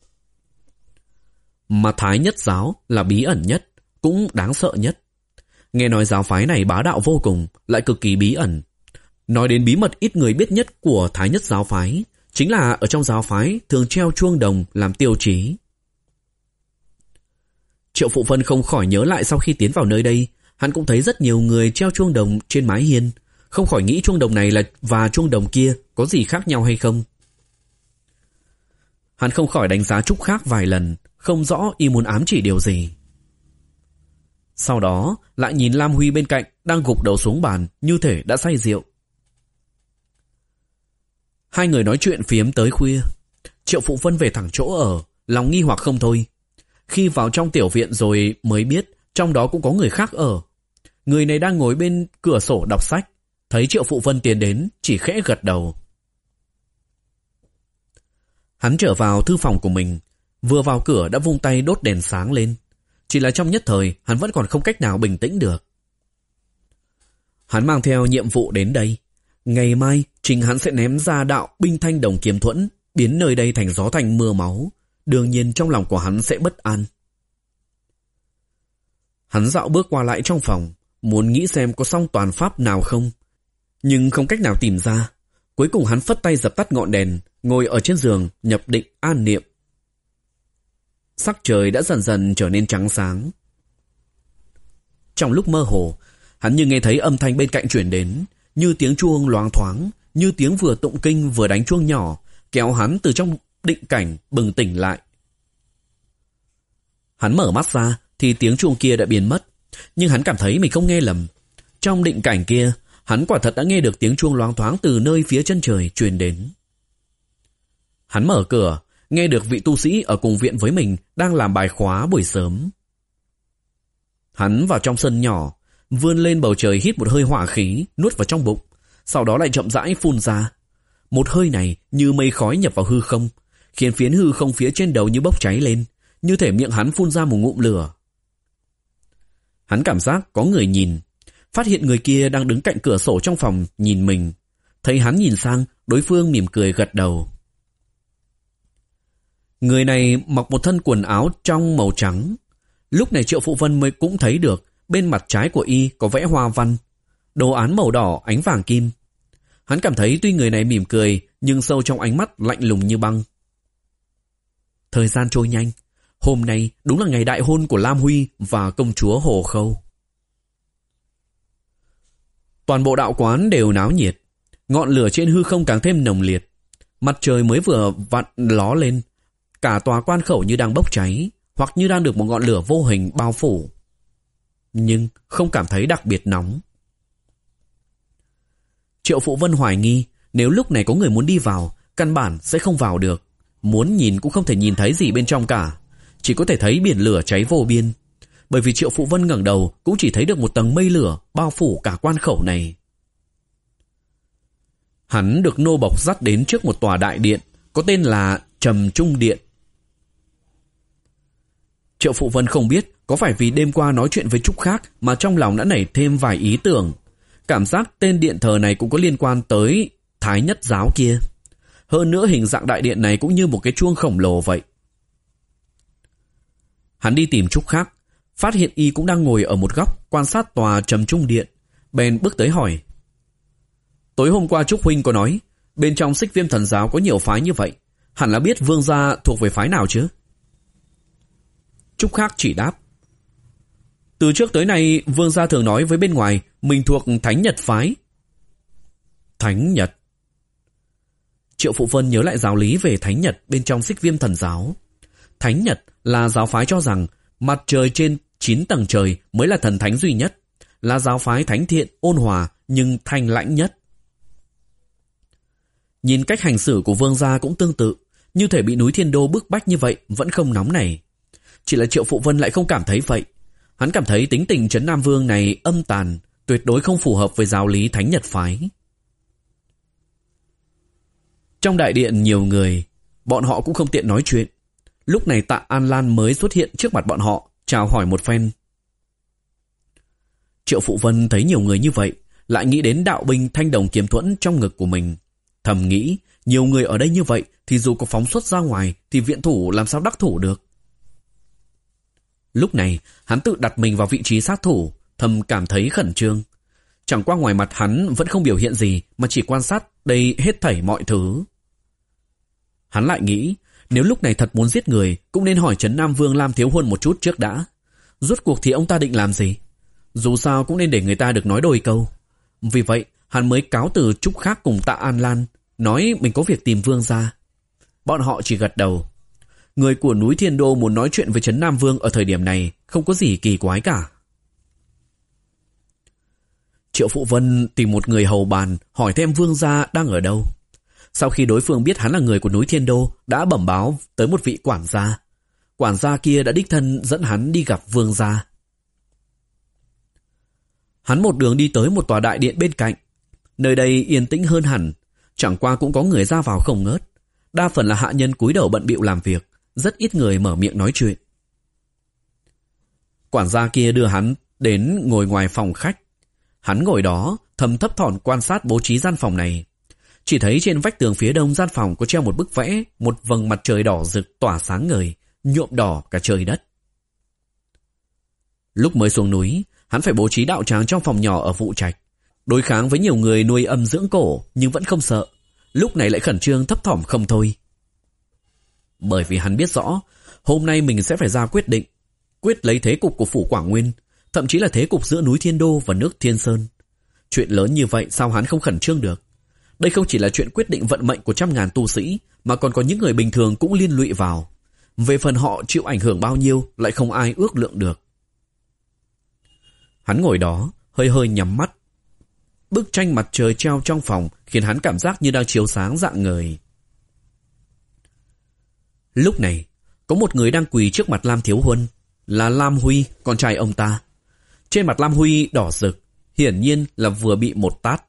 Mà Thái Nhất Giáo là bí ẩn nhất, cũng đáng sợ nhất. Nghe nói giáo phái này bá đạo vô cùng, lại cực kỳ bí ẩn. Nói đến bí mật ít người biết nhất của Thái Nhất giáo phái, chính là ở trong giáo phái thường treo chuông đồng làm tiêu chí. Triệu Phụ Vân không khỏi nhớ lại sau khi tiến vào nơi đây, hắn cũng thấy rất nhiều người treo chuông đồng trên mái hiên, không khỏi nghĩ chuông đồng này là và chuông đồng kia có gì khác nhau hay không. Hắn không khỏi đánh giá Trúc Khắc vài lần, không rõ y muốn ám chỉ điều gì. Sau đó lại nhìn Lam Huy bên cạnh đang gục đầu xuống bàn như thể đã say rượu. Hai người nói chuyện phiếm tới khuya. Triệu Phụ Vân về thẳng chỗ ở, lòng nghi hoặc không thôi. Khi vào trong tiểu viện rồi mới biết trong đó cũng có người khác ở. Người này đang ngồi bên cửa sổ đọc sách. Thấy Triệu Phụ Vân tiến đến, chỉ khẽ gật đầu. Hắn trở vào thư phòng của mình, vừa vào cửa đã vung tay đốt đèn sáng lên. Chỉ là trong nhất thời, hắn vẫn còn không cách nào bình tĩnh được. Hắn mang theo nhiệm vụ đến đây. Ngày mai, chính hắn sẽ ném ra đạo binh thanh đồng kiếm thuẫn, biến nơi đây thành gió thành mưa máu. Đương nhiên trong lòng của hắn sẽ bất an. Hắn dạo bước qua lại trong phòng, muốn nghĩ xem có song toàn pháp nào không, nhưng không cách nào tìm ra. Cuối cùng hắn phất tay dập tắt ngọn đèn, ngồi ở trên giường nhập định an niệm. Sắc trời đã dần dần trở nên trắng sáng. Trong lúc mơ hồ, hắn như nghe thấy âm thanh bên cạnh chuyển đến, như tiếng chuông loáng thoáng, như tiếng vừa tụng kinh vừa đánh chuông nhỏ, kéo hắn từ trong định cảnh bừng tỉnh lại. Hắn mở mắt ra thì tiếng chuông kia đã biến mất, nhưng hắn cảm thấy mình không nghe lầm. Trong định cảnh kia, hắn quả thật đã nghe được tiếng chuông loáng thoáng từ nơi phía chân trời truyền đến. Hắn mở cửa, nghe được vị tu sĩ ở cùng viện với mình đang làm bài khóa buổi sớm. Hắn vào trong sân nhỏ, vươn lên bầu trời hít một hơi hỏa khí, nuốt vào trong bụng, sau đó lại chậm rãi phun ra. Một hơi này như mây khói nhập vào hư không, khiến phiến hư không phía trên đầu như bốc cháy lên, như thể miệng hắn phun ra một ngụm lửa. Hắn cảm giác có người nhìn, phát hiện người kia đang đứng cạnh cửa sổ trong phòng nhìn mình. Thấy hắn nhìn sang, đối phương mỉm cười gật đầu. Người này mặc một thân quần áo trong màu trắng. Lúc này Triệu Phụ Vân mới cũng thấy được bên mặt trái của y có vẽ hoa văn, đồ án màu đỏ ánh vàng kim. Hắn cảm thấy tuy người này mỉm cười, nhưng sâu trong ánh mắt lạnh lùng như băng. Thời gian trôi nhanh. Hôm nay đúng là ngày đại hôn của Lam Huy và công chúa Hồ Khâu. Toàn bộ đạo quán đều náo nhiệt. Ngọn lửa trên hư không càng thêm nồng liệt. Mặt trời mới vừa vặn ló lên, cả tòa quan khẩu như đang bốc cháy, hoặc như đang được một ngọn lửa vô hình bao phủ. Nhưng không cảm thấy đặc biệt nóng. Triệu Phụ Vân hoài nghi, nếu lúc này có người muốn đi vào, căn bản sẽ không vào được. Muốn nhìn cũng không thể nhìn thấy gì bên trong cả, chỉ có thể thấy biển lửa cháy vô biên. Bởi vì Triệu Phụ Vân ngẩng đầu cũng chỉ thấy được một tầng mây lửa bao phủ cả quan khẩu này. Hắn được nô bộc dắt đến trước một tòa đại điện, có tên là Trầm Trung Điện. Triệu Phụ Vân không biết có phải vì đêm qua nói chuyện với Trúc Khác mà trong lòng đã nảy thêm vài ý tưởng. Cảm giác tên điện thờ này cũng có liên quan tới Thái Nhất giáo kia. Hơn nữa hình dạng đại điện này cũng như một cái chuông khổng lồ vậy. Hắn đi tìm Trúc Khác, phát hiện y cũng đang ngồi ở một góc quan sát tòa Trầm Trung Điện, bèn bước tới hỏi. Tối hôm qua Trúc Huynh có nói bên trong Xích Viêm Thần giáo có nhiều phái như vậy, hẳn là biết Vương gia thuộc về phái nào chứ? Trúc Khác chỉ đáp. Từ trước tới nay Vương gia thường nói với bên ngoài mình thuộc Thánh Nhật phái. Thánh Nhật? Triệu Phụ Vân nhớ lại giáo lý về Thánh Nhật bên trong Xích Viêm Thần giáo. Thánh Nhật là giáo phái cho rằng mặt trời trên chín tầng trời mới là thần thánh duy nhất, là giáo phái thánh thiện, ôn hòa nhưng thanh lãnh nhất. Nhìn cách hành xử của Vương gia cũng tương tự, như thể bị núi Thiên Đô bức bách như vậy vẫn không nóng nảy. Chỉ là Triệu Phụ Vân lại không cảm thấy vậy. Hắn cảm thấy tính tình Trấn Nam Vương này âm tàn, tuyệt đối không phù hợp với giáo lý Thánh Nhật phái. Trong đại điện nhiều người, bọn họ cũng không tiện nói chuyện. Lúc này Tạ An Lan mới xuất hiện trước mặt bọn họ, chào hỏi một phen. Triệu Phụ Vân thấy nhiều người như vậy, lại nghĩ đến đạo binh thanh đồng kiếm thuẫn trong ngực của mình. Thầm nghĩ, nhiều người ở đây như vậy thì dù có phóng xuất ra ngoài thì viện thủ làm sao đắc thủ được. Lúc này, hắn tự đặt mình vào vị trí sát thủ, thầm cảm thấy khẩn trương. Chẳng qua ngoài mặt hắn vẫn không biểu hiện gì, mà chỉ quan sát đây hết thảy mọi thứ. Hắn lại nghĩ, nếu lúc này thật muốn giết người, cũng nên hỏi Trấn Nam Vương Lam Thiếu Huân một chút trước đã. Rốt cuộc thì ông ta định làm gì? Dù sao cũng nên để người ta được nói đôi câu. Vì vậy, hắn mới cáo từ Trúc Khác cùng Tạ An Lan, nói mình có việc tìm Vương gia. Bọn họ chỉ gật đầu. Người của núi Thiên Đô muốn nói chuyện với Trấn Nam Vương ở thời điểm này không có gì kỳ quái cả. Triệu Phụ Vân tìm một người hầu bàn hỏi thêm Vương gia đang ở đâu. Sau khi đối phương biết hắn là người của núi Thiên Đô, đã bẩm báo tới một vị quản gia. quản gia kia đã đích thân dẫn hắn đi gặp vương gia. Hắn một đường đi tới một tòa đại điện bên cạnh. Nơi đây yên tĩnh hơn hẳn, chẳng qua cũng có người ra vào không ngớt. Đa phần là hạ nhân cúi đầu bận bịu làm việc, rất ít người mở miệng nói chuyện. Quản gia kia đưa hắn đến ngồi ngoài phòng khách. Hắn ngồi đó, thầm thấp thỏm quan sát bố trí gian phòng này. Chỉ thấy trên vách tường phía đông gian phòng có treo một bức vẽ, một vầng mặt trời đỏ rực tỏa sáng ngời, nhuộm đỏ cả trời đất. Lúc mới xuống núi, hắn phải bố trí đạo tràng trong phòng nhỏ ở Vụ Trạch, đối kháng với nhiều người nuôi âm dưỡng cổ nhưng vẫn không sợ. Lúc này lại khẩn trương thấp thỏm không thôi. Bởi vì hắn biết rõ, hôm nay mình sẽ phải ra quyết định, quyết lấy thế cục của phủ Quảng Nguyên, thậm chí là thế cục giữa núi Thiên Đô và nước Thiên Sơn. Chuyện lớn như vậy sao hắn không khẩn trương được? Đây không chỉ là chuyện quyết định vận mệnh của trăm ngàn tu sĩ, mà còn có những người bình thường cũng liên lụy vào. Về phần họ chịu ảnh hưởng bao nhiêu lại không ai ước lượng được. Hắn ngồi đó, hơi hơi nhắm mắt. Bức tranh mặt trời treo trong phòng khiến hắn cảm giác như đang chiếu sáng rạng ngời. Lúc này, có một người đang quỳ trước mặt Lam Thiếu Huân, là Lam Huy, con trai ông ta. Trên mặt Lam Huy đỏ rực, hiển nhiên là vừa bị một tát.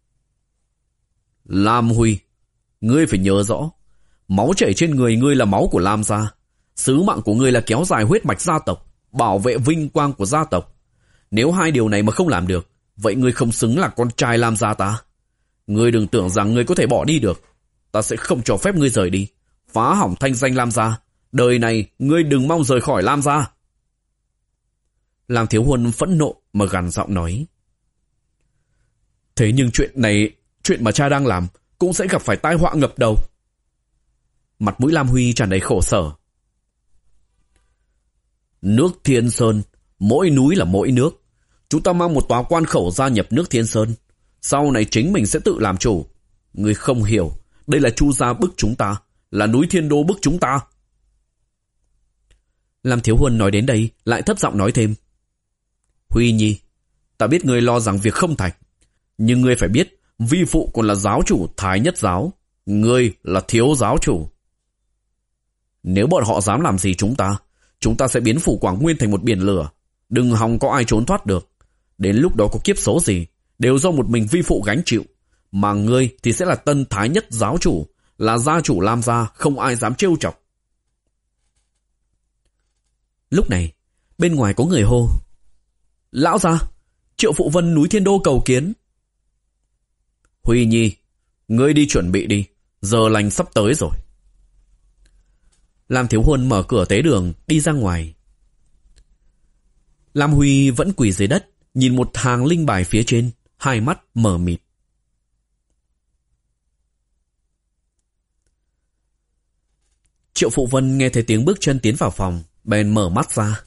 Lam Huy, ngươi phải nhớ rõ, máu chảy trên người ngươi là máu của Lam gia. Sứ mạng của ngươi là kéo dài huyết mạch gia tộc, bảo vệ vinh quang của gia tộc. Nếu hai điều này mà không làm được, vậy ngươi không xứng là con trai Lam gia ta. Ngươi đừng tưởng rằng ngươi có thể bỏ đi được. Ta sẽ không cho phép ngươi rời đi, phá hỏng thanh danh Lam gia. Đời này ngươi đừng mong rời khỏi Lam gia. Lam Thiếu Huân phẫn nộ mà gằn giọng nói. Thế nhưng chuyện này, chuyện mà cha đang làm cũng sẽ gặp phải tai họa ngập đầu. Mặt mũi Lam Huy tràn đầy khổ sở. Nước Thiên Sơn, mỗi núi là mỗi nước. Chúng ta mang một tòa quan khẩu gia nhập nước Thiên Sơn. Sau này chính mình sẽ tự làm chủ. Ngươi không hiểu, đây là Chu gia bức chúng ta, là núi Thiên Đô bức chúng ta. Lam Thiếu Huân nói đến đây, lại thấp giọng nói thêm. Huy Nhi, ta biết ngươi lo rằng việc không thành, nhưng ngươi phải biết, vi phụ còn là giáo chủ Thái Nhất giáo, ngươi là thiếu giáo chủ. Nếu bọn họ dám làm gì chúng ta, chúng ta sẽ biến phủ Quảng Nguyên thành một biển lửa. Đừng hòng có ai trốn thoát được. Đến lúc đó có kiếp số gì, đều do một mình vi phụ gánh chịu. Mà ngươi thì sẽ là tân Thái Nhất giáo chủ, là gia chủ Lam gia, không ai dám trêu chọc. Lúc này, bên ngoài có người hô. Lão gia, Triệu Phụ Vân núi Thiên Đô cầu kiến. Huy Nhi, ngươi đi chuẩn bị đi, giờ lành sắp tới rồi. Lam Thiếu Huân mở cửa tế đường, đi ra ngoài. Lam Huy vẫn quỳ dưới đất, nhìn một hàng linh bài phía trên, hai mắt mờ mịt. Triệu Phụ Vân nghe thấy tiếng bước chân tiến vào phòng, bèn mở mắt ra.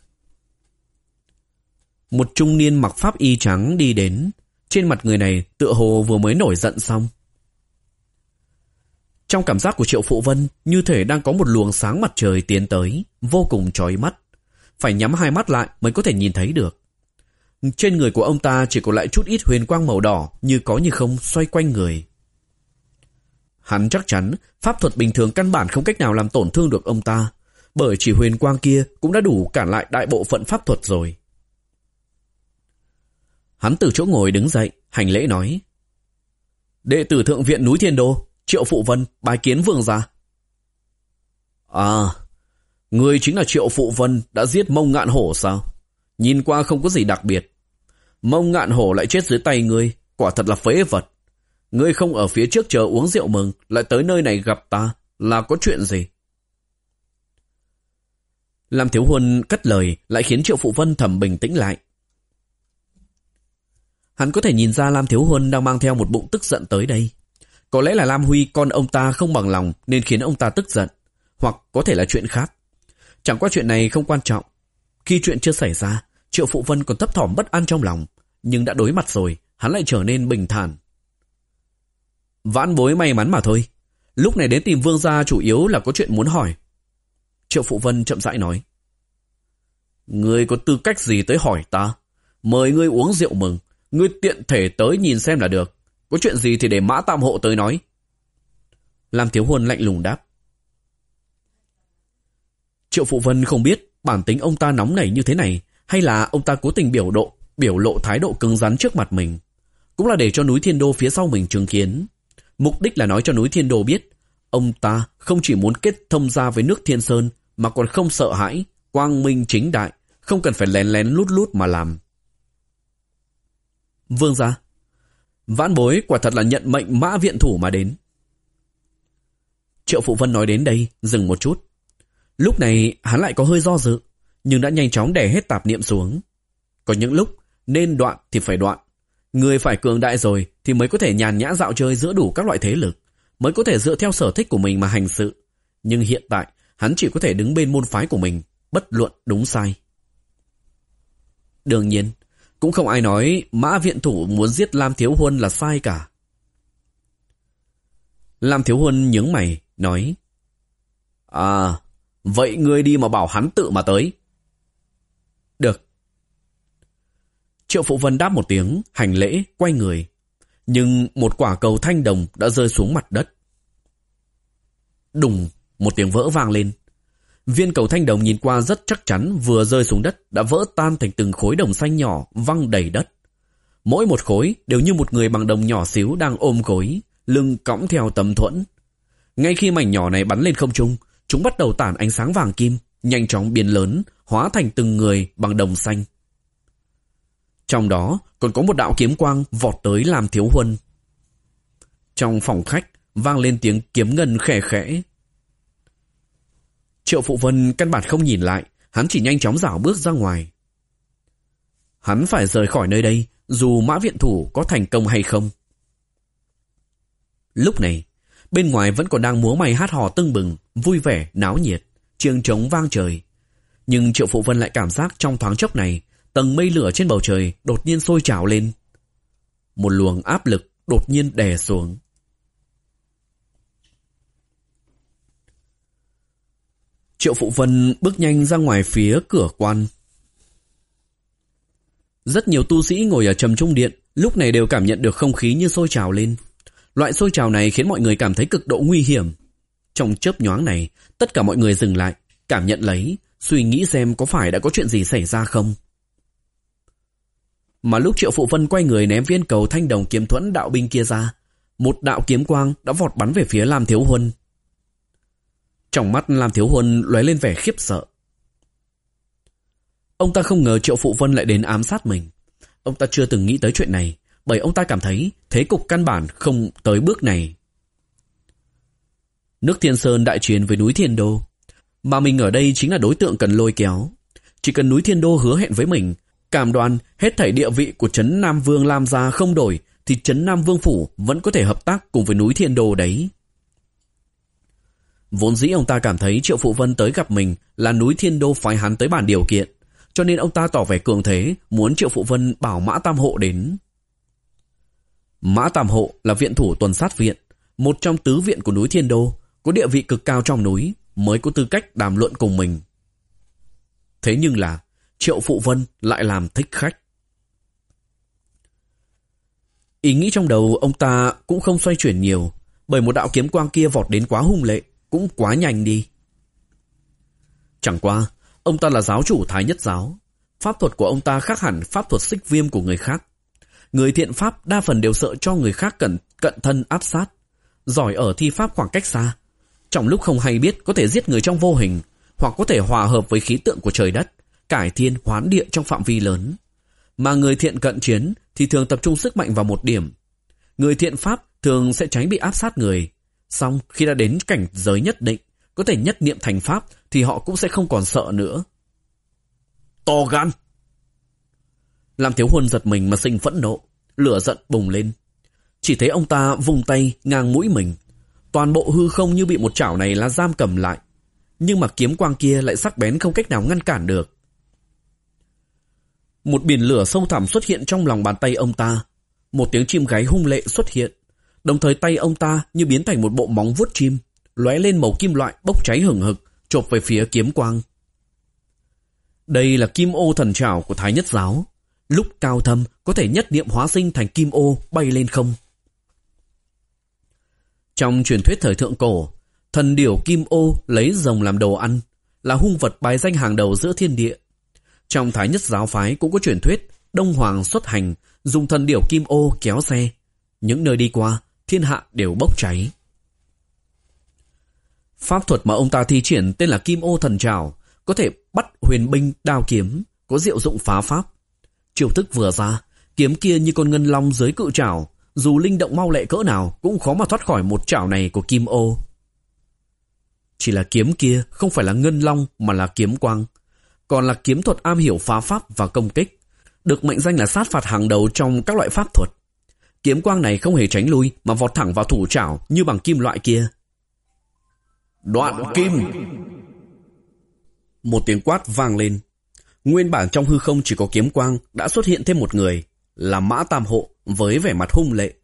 Một trung niên mặc pháp y trắng đi đến, trên mặt người này tựa hồ vừa mới nổi giận xong. Trong cảm giác của Triệu Phụ Vân, như thể đang có một luồng sáng mặt trời tiến tới, vô cùng chói mắt. Phải nhắm hai mắt lại mới có thể nhìn thấy được. Trên người của ông ta chỉ còn lại chút ít huyền quang màu đỏ, như có như không xoay quanh người. Hắn chắc chắn pháp thuật bình thường căn bản không cách nào làm tổn thương được ông ta, bởi chỉ huyền quang kia cũng đã đủ cản lại đại bộ phận pháp thuật rồi. Hắn từ chỗ ngồi đứng dậy, hành lễ nói. Đệ tử Thượng viện núi Thiên Đô, Triệu Phụ Vân, bái kiến vương gia. À, ngươi chính là Triệu Phụ Vân đã giết Mông Ngạn Hổ sao? Nhìn qua không có gì đặc biệt. Mông Ngạn Hổ lại chết dưới tay ngươi, quả thật là phế vật. Ngươi không ở phía trước chờ uống rượu mừng, lại tới nơi này gặp ta, là có chuyện gì? Lam Thiếu Huân cất lời lại khiến Triệu Phụ Vân thầm bình tĩnh lại. Hắn có thể nhìn ra Lam Thiếu Huân đang mang theo một bụng tức giận tới đây. Có lẽ là Lam Huy con ông ta không bằng lòng nên khiến ông ta tức giận, hoặc có thể là chuyện khác. Chẳng qua chuyện này không quan trọng. Khi chuyện chưa xảy ra, Triệu Phụ Vân còn thấp thỏm bất an trong lòng, nhưng đã đối mặt rồi, hắn lại trở nên bình thản. Vãn bối may mắn mà thôi. Lúc này đến tìm vương gia chủ yếu là có chuyện muốn hỏi. Triệu Phụ Vân chậm rãi nói. Ngươi có tư cách gì tới hỏi ta? Mời ngươi uống rượu mừng, ngươi tiện thể tới nhìn xem là được. Có chuyện gì thì để Mã Tam Hộ tới nói. Lam Thiếu Huân lạnh lùng đáp. Triệu Phụ Vân không biết bản tính ông ta nóng nảy như thế này, hay là ông ta cố tình biểu độ, biểu lộ thái độ cứng rắn trước mặt mình. Cũng là để cho núi Thiên Đô phía sau mình chứng kiến. Mục đích là nói cho núi Thiên Đô biết, ông ta không chỉ muốn kết thông gia với nước Thiên Sơn, mà còn không sợ hãi, quang minh chính đại, không cần phải lén lén lút lút mà làm. Vương gia, vãn bối quả thật là nhận mệnh Mã viện thủ mà đến. Triệu Phụ Vân nói đến đây, dừng một chút. Lúc này hắn lại có hơi do dự, nhưng đã nhanh chóng đè hết tạp niệm xuống. Có những lúc nên đoạn thì phải đoạn. Người phải cường đại rồi thì mới có thể nhàn nhã dạo chơi giữa đủ các loại thế lực, mới có thể dựa theo sở thích của mình mà hành sự. Nhưng hiện tại hắn chỉ có thể đứng bên môn phái của mình, bất luận đúng sai. Đương nhiên, cũng không ai nói Mã viện thủ muốn giết Lam Thiếu Huân là sai cả. Lam Thiếu Huân nhướng mày, nói: À, vậy ngươi đi mà bảo hắn tự mà tới. Được. Triệu Phụ Vân đáp một tiếng, hành lễ, quay người. Nhưng một quả cầu thanh đồng đã rơi xuống mặt đất. Đùng, một tiếng vỡ vang lên. Viên cầu thanh đồng nhìn qua rất chắc chắn, vừa rơi xuống đất đã vỡ tan thành từng khối đồng xanh nhỏ văng đầy đất. Mỗi một khối đều như một người bằng đồng nhỏ xíu đang ôm gối, lưng cõng theo tấm thuẫn. Ngay khi mảnh nhỏ này bắn lên không trung, chúng bắt đầu tản ánh sáng vàng kim, nhanh chóng biến lớn, hóa thành từng người bằng đồng xanh. Trong đó còn có một đạo kiếm quang vọt tới Lam Thiếu Huân. Trong phòng khách vang lên tiếng kiếm ngân khẽ khẽ. Triệu Phụ Vân căn bản không nhìn lại, hắn chỉ nhanh chóng rảo bước ra ngoài. Hắn phải rời khỏi nơi đây, dù Mã viện thủ có thành công hay không. Lúc này, bên ngoài vẫn còn đang múa may hát hò tưng bừng, vui vẻ, náo nhiệt, chiêng trống vang trời. Nhưng Triệu Phụ Vân lại cảm giác trong thoáng chốc này, tầng mây lửa trên bầu trời đột nhiên sôi trào lên. Một luồng áp lực đột nhiên đè xuống. Triệu Phụ Vân bước nhanh ra ngoài phía cửa quan. Rất nhiều tu sĩ ngồi ở trầm trung điện lúc này đều cảm nhận được không khí như sôi trào lên. Loại sôi trào này khiến mọi người cảm thấy cực độ nguy hiểm. Trong chớp nhoáng này, tất cả mọi người dừng lại, cảm nhận lấy, suy nghĩ xem có phải đã có chuyện gì xảy ra không. Mà lúc Triệu Phụ Vân quay người ném viên cầu thanh đồng kiếm thuẫn đạo binh kia ra, một đạo kiếm quang đã vọt bắn về phía Lam Thiếu Huân. Trong mắt Lam Thiếu Huân lóe lên vẻ khiếp sợ. Ông ta không ngờ Triệu Phụ Vân lại đến ám sát mình. Ông ta chưa từng nghĩ tới chuyện này, bởi ông ta cảm thấy thế cục căn bản không tới bước này. Nước Thiên Sơn đại chiến với núi Thiên Đô, mà mình ở đây chính là đối tượng cần lôi kéo. Chỉ cần núi Thiên Đô hứa hẹn với mình, cam đoan hết thảy địa vị của trấn Nam Vương Lam gia không đổi, thì trấn Nam Vương phủ vẫn có thể hợp tác cùng với núi Thiên Đô đấy. Vốn dĩ ông ta cảm thấy Triệu Phụ Vân tới gặp mình là núi Thiên Đô phái hắn tới bàn điều kiện, cho nên ông ta tỏ vẻ cường thế, muốn Triệu Phụ Vân bảo Mã Tam Hộ đến. Mã Tam Hộ là viện thủ tuần sát viện, một trong tứ viện của núi Thiên Đô, có địa vị cực cao trong núi, mới có tư cách đàm luận cùng mình. Thế nhưng là Triệu Phụ Vân lại làm thích khách. Ý nghĩ trong đầu ông ta cũng không xoay chuyển nhiều, bởi một đạo kiếm quang kia vọt đến quá hung lệ, cũng quá nhanh đi. Chẳng qua, ông ta là giáo chủ Thái Nhất giáo. Pháp thuật của ông ta khác hẳn pháp thuật xích viêm của người khác. Người thiện pháp đa phần đều sợ cho người khác cận, cận thân áp sát, giỏi ở thi pháp khoảng cách xa. Trong lúc không hay biết có thể giết người trong vô hình, hoặc có thể hòa hợp với khí tượng của trời đất, cải thiên hoán địa trong phạm vi lớn. Mà người thiện cận chiến thì thường tập trung sức mạnh vào một điểm. Người thiện pháp thường sẽ tránh bị áp sát người. Xong khi đã đến cảnh giới nhất định, có thể nhất niệm thành pháp, thì họ cũng sẽ không còn sợ nữa. To gan! Lam Thiếu Huân giật mình mà sinh phẫn nộ, lửa giận bùng lên. Chỉ thấy ông ta vùng tay ngang mũi mình, toàn bộ hư không như bị một chảo này là giam cầm lại. Nhưng mà kiếm quang kia lại sắc bén không cách nào ngăn cản được. Một biển lửa sâu thẳm xuất hiện trong lòng bàn tay ông ta. Một tiếng chim gáy hung lệ xuất hiện. Đồng thời tay ông ta như biến thành một bộ móng vuốt chim, lóe lên màu kim loại bốc cháy hừng hực, chộp về phía kiếm quang. Đây là kim ô thần trảo của Thái Nhất giáo. Lúc cao thâm có thể nhất niệm hóa sinh thành kim ô bay lên không. Trong truyền thuyết thời thượng cổ, thần điểu kim ô lấy rồng làm đồ ăn, là hung vật bài danh hàng đầu giữa thiên địa. Trong Thái Nhất giáo phái cũng có truyền thuyết Đông Hoàng xuất hành, dùng thần điểu kim ô kéo xe. Những nơi đi qua, thiên hạ đều bốc cháy. Pháp thuật mà ông ta thi triển tên là Kim Ô Thần Trảo, có thể bắt huyền binh đao kiếm, có diệu dụng phá pháp. Chiêu thức vừa ra, kiếm kia như con ngân long dưới cự trảo, dù linh động mau lẹ cỡ nào cũng khó mà thoát khỏi một trảo này của Kim Ô. Chỉ là kiếm kia không phải là ngân long mà là kiếm quang, còn là kiếm thuật am hiểu phá pháp và công kích, được mệnh danh là sát phạt hàng đầu trong các loại pháp thuật. Kiếm quang này không hề tránh lui mà vọt thẳng vào thủ trảo như bằng kim loại kia. Đoạn kim! Một tiếng quát vang lên. Nguyên bản trong hư không chỉ có kiếm quang, đã xuất hiện thêm một người, là Mã Tam Hộ với vẻ mặt hung lệ.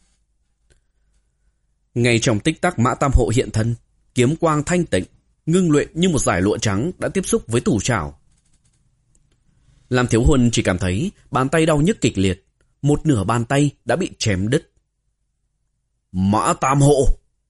Ngay trong tích tắc Mã Tam Hộ hiện thân, kiếm quang thanh tịnh, ngưng luyện như một dải lụa trắng đã tiếp xúc với thủ trảo. Lam Thiếu Huân chỉ cảm thấy bàn tay đau nhức kịch liệt, một nửa bàn tay đã bị chém đứt. Mã Tam Hộ!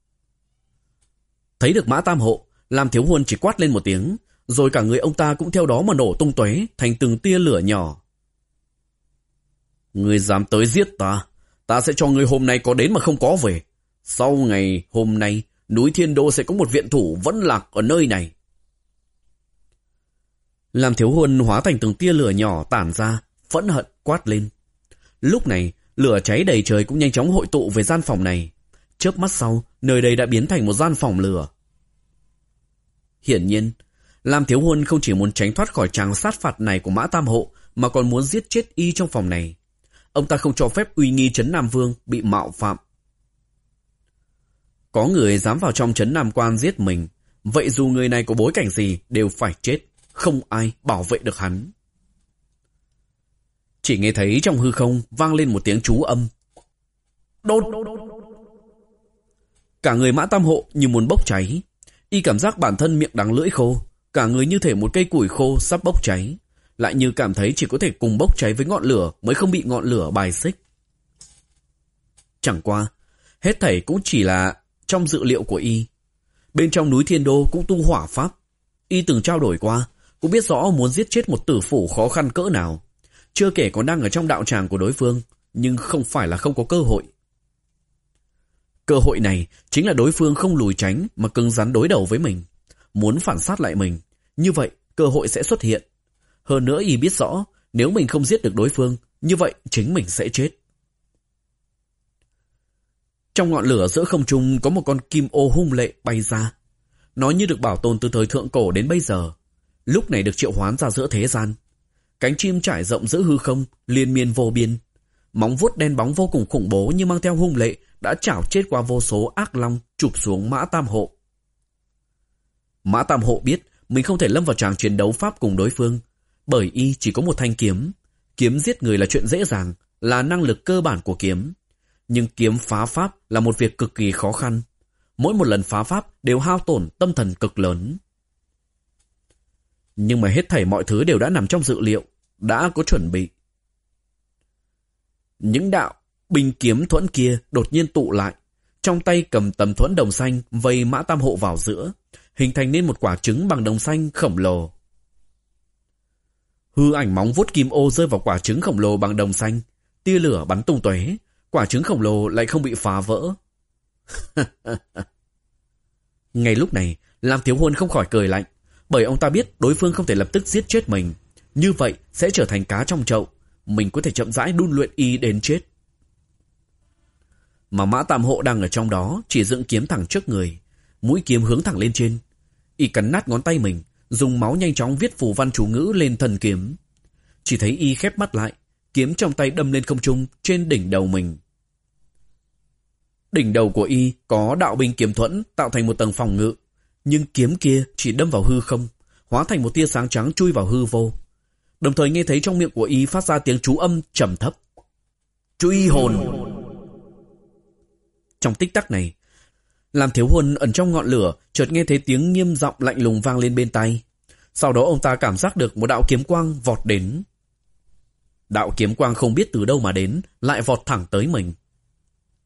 Thấy được Mã Tam Hộ, Lam Thiếu Huân chỉ quát lên một tiếng, rồi cả người ông ta cũng theo đó mà nổ tung tóe thành từng tia lửa nhỏ. Ngươi dám tới giết ta, ta sẽ cho ngươi hôm nay có đến mà không có về. Sau ngày hôm nay, núi Thiên Đô sẽ có một viện thủ vẫn lạc ở nơi này. Lam Thiếu Huân hóa thành từng tia lửa nhỏ tản ra, phẫn hận quát lên. Lúc này, lửa cháy đầy trời cũng nhanh chóng hội tụ về gian phòng này. Chớp mắt sau, nơi đây đã biến thành một gian phòng lửa. Hiển nhiên, Lam Thiếu Huân không chỉ muốn tránh thoát khỏi tràng sát phạt này của Mã Tam Hộ, mà còn muốn giết chết y trong phòng này. Ông ta không cho phép uy nghi Trấn Nam Vương bị mạo phạm. Có người dám vào trong Trấn Nam Quan giết mình, vậy dù người này có bối cảnh gì đều phải chết, không ai bảo vệ được hắn. Chỉ nghe thấy trong hư không vang lên một tiếng chú âm. Đốt! Cả người Mã Tam Hộ như muốn bốc cháy. Y cảm giác bản thân miệng đắng lưỡi khô, cả người như thể một cây củi khô sắp bốc cháy, lại như cảm thấy chỉ có thể cùng bốc cháy với ngọn lửa mới không bị ngọn lửa bài xích. Chẳng qua, hết thảy cũng chỉ là trong dự liệu của y. Bên trong núi Thiên Đô cũng tu hỏa pháp. Y từng trao đổi qua, cũng biết rõ muốn giết chết một tử phủ khó khăn cỡ nào. Chưa kể còn đang ở trong đạo tràng của đối phương, nhưng không phải là không có cơ hội. Cơ hội này chính là đối phương không lùi tránh mà cứng rắn đối đầu với mình, muốn phản sát lại mình. Như vậy cơ hội sẽ xuất hiện. Hơn nữa y biết rõ, nếu mình không giết được đối phương, như vậy chính mình sẽ chết. Trong ngọn lửa giữa không trung có một con kim ô hung lệ bay ra. Nó như được bảo tồn từ thời thượng cổ đến bây giờ, lúc này được triệu hoán ra giữa thế gian. Cánh chim trải rộng giữa hư không, liên miên vô biên. Móng vuốt đen bóng vô cùng khủng bố như mang theo hung lệ đã chảo chết qua vô số ác long chụp xuống Mã Tam Hộ. Mã Tam Hộ biết mình không thể lâm vào tràng chiến đấu pháp cùng đối phương, bởi y chỉ có một thanh kiếm. Kiếm giết người là chuyện dễ dàng, là năng lực cơ bản của kiếm. Nhưng kiếm phá pháp là một việc cực kỳ khó khăn. Mỗi một lần phá pháp đều hao tổn tâm thần cực lớn. Nhưng mà hết thảy mọi thứ đều đã nằm trong dự liệu, đã có chuẩn bị. Những đạo binh kiếm thuẫn kia đột nhiên tụ lại, trong tay cầm tấm thuẫn đồng xanh vây Mã Tam Hộ vào giữa, hình thành nên một quả trứng bằng đồng xanh khổng lồ. Hư ảnh móng vuốt kim ô rơi vào quả trứng khổng lồ bằng đồng xanh, tia lửa bắn tung tóe, quả trứng khổng lồ lại không bị phá vỡ. Ngay lúc này, Lam Thiếu Huân không khỏi cười lạnh, bởi ông ta biết đối phương không thể lập tức giết chết mình, như vậy sẽ trở thành cá trong chậu, mình có thể chậm rãi đun luyện y đến chết. Mà Mã Tam Hộ đang ở trong đó, chỉ dựng kiếm thẳng trước người, mũi kiếm hướng thẳng lên trên. Y cắn nát ngón tay mình, dùng máu nhanh chóng viết phù văn chú ngữ lên thân kiếm. Chỉ thấy y khép mắt lại, kiếm trong tay đâm lên không trung trên đỉnh đầu mình. Đỉnh đầu của y có đạo binh kiếm thuẫn tạo thành một tầng phòng ngự, nhưng kiếm kia chỉ đâm vào hư không, hóa thành một tia sáng trắng chui vào hư vô. Đồng thời nghe thấy trong miệng của y phát ra tiếng chú âm trầm thấp. Truy hồn! Trong tích tắc này, Lam Thiếu Huân ẩn trong ngọn lửa chợt nghe thấy tiếng nghiêm giọng lạnh lùng vang lên bên tai. Sau đó ông ta cảm giác được một đạo kiếm quang vọt đến. Đạo kiếm quang không biết từ đâu mà đến, lại vọt thẳng tới mình.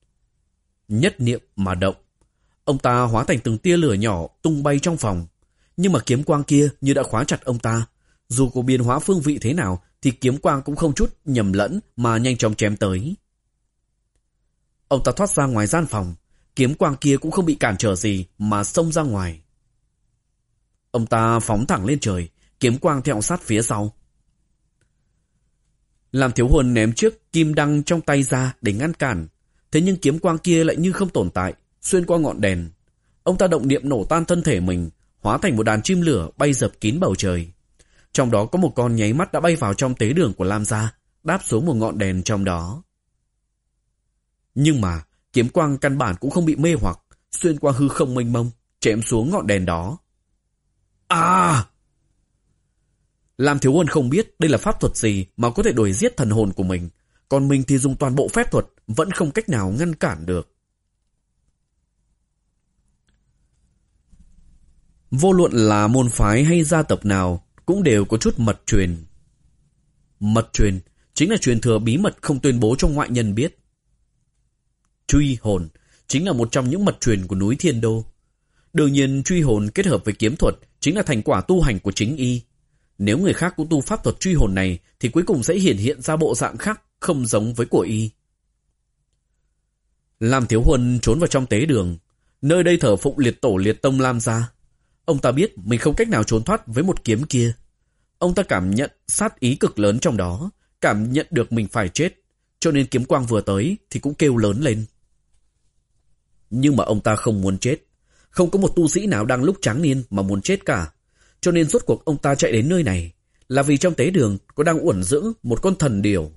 Nhất niệm mà động, ông ta hóa thành từng tia lửa nhỏ tung bay trong phòng. Nhưng mà kiếm quang kia như đã khóa chặt ông ta. Dù có biến hóa phương vị thế nào thì kiếm quang cũng không chút nhầm lẫn mà nhanh chóng chém tới. Ông ta thoát ra ngoài gian phòng, kiếm quang kia cũng không bị cản trở gì mà xông ra ngoài. Ông ta phóng thẳng lên trời, kiếm quang theo sát phía sau. Lam Thiếu Huân ném chiếc kim đăng trong tay ra để ngăn cản, thế nhưng kiếm quang kia lại như không tồn tại, xuyên qua ngọn đèn. Ông ta động niệm nổ tan thân thể mình, hóa thành một đàn chim lửa bay dập kín bầu trời. Trong đó có một con nháy mắt đã bay vào trong tế đường của Lam gia, đáp xuống một ngọn đèn trong đó. Nhưng mà kiếm quang căn bản cũng không bị mê hoặc, xuyên qua hư không mênh mông, chém xuống ngọn đèn đó. À! Lam Thiếu Huân không biết đây là pháp thuật gì mà có thể đuổi giết thần hồn của mình, còn mình thì dùng toàn bộ phép thuật vẫn không cách nào ngăn cản được. Vô luận là môn phái hay gia tộc nào cũng đều có chút mật truyền. Mật truyền chính là truyền thừa bí mật không tuyên bố cho ngoại nhân biết. Truy hồn chính là một trong những mật truyền của núi Thiên Đô. Đương nhiên truy hồn kết hợp với kiếm thuật chính là thành quả tu hành của chính y. Nếu người khác cũng tu pháp thuật truy hồn này thì cuối cùng sẽ hiển hiện ra bộ dạng khác không giống với của y. Lam Thiếu Huân trốn vào trong tế đường. Nơi đây thờ phụng liệt tổ liệt tông Lam gia. Ông ta biết mình không cách nào trốn thoát với một kiếm kia. Ông ta cảm nhận sát ý cực lớn trong đó, cảm nhận được mình phải chết, cho nên kiếm quang vừa tới thì cũng kêu lớn lên. Nhưng mà ông ta không muốn chết. Không có một tu sĩ nào đang lúc tráng niên mà muốn chết cả. Cho nên rốt cuộc ông ta chạy đến nơi này là vì trong tế đường có đang uẩn dưỡng một con thần điểu.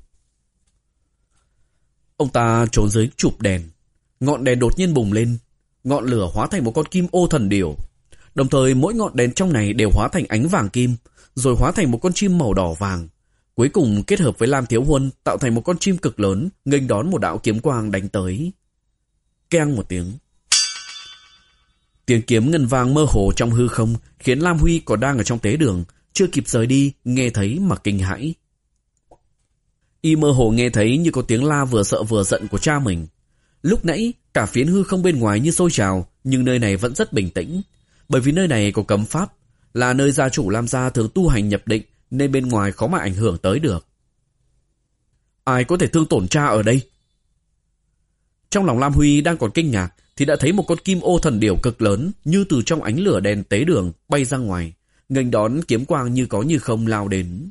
Ông ta trốn dưới chụp đèn. Ngọn đèn đột nhiên bùng lên. Ngọn lửa hóa thành một con kim ô thần điểu. Đồng thời mỗi ngọn đèn trong này đều hóa thành ánh vàng kim, rồi hóa thành một con chim màu đỏ vàng. Cuối cùng kết hợp với Lam Thiếu Huân tạo thành một con chim cực lớn nghênh đón một đạo kiếm quang đánh tới. Keng một tiếng. Tiếng kiếm ngân vang mơ hồ trong hư không khiến Lam Huy còn đang ở trong tế đường, chưa kịp rời đi, nghe thấy mà kinh hãi. Y mơ hồ nghe thấy như có tiếng la vừa sợ vừa giận của cha mình. Lúc nãy cả phiến hư không bên ngoài như sôi trào, nhưng nơi này vẫn rất bình tĩnh. Bởi vì nơi này có cấm pháp, là nơi gia chủ Lam gia thường tu hành nhập định, nên bên ngoài khó mà ảnh hưởng tới được. Ai có thể thương tổn cha ở đây? Trong lòng Lam Huy đang còn kinh ngạc thì đã thấy một con kim ô thần điểu cực lớn như từ trong ánh lửa đèn tế đường bay ra ngoài, nghênh đón kiếm quang như có như không lao đến.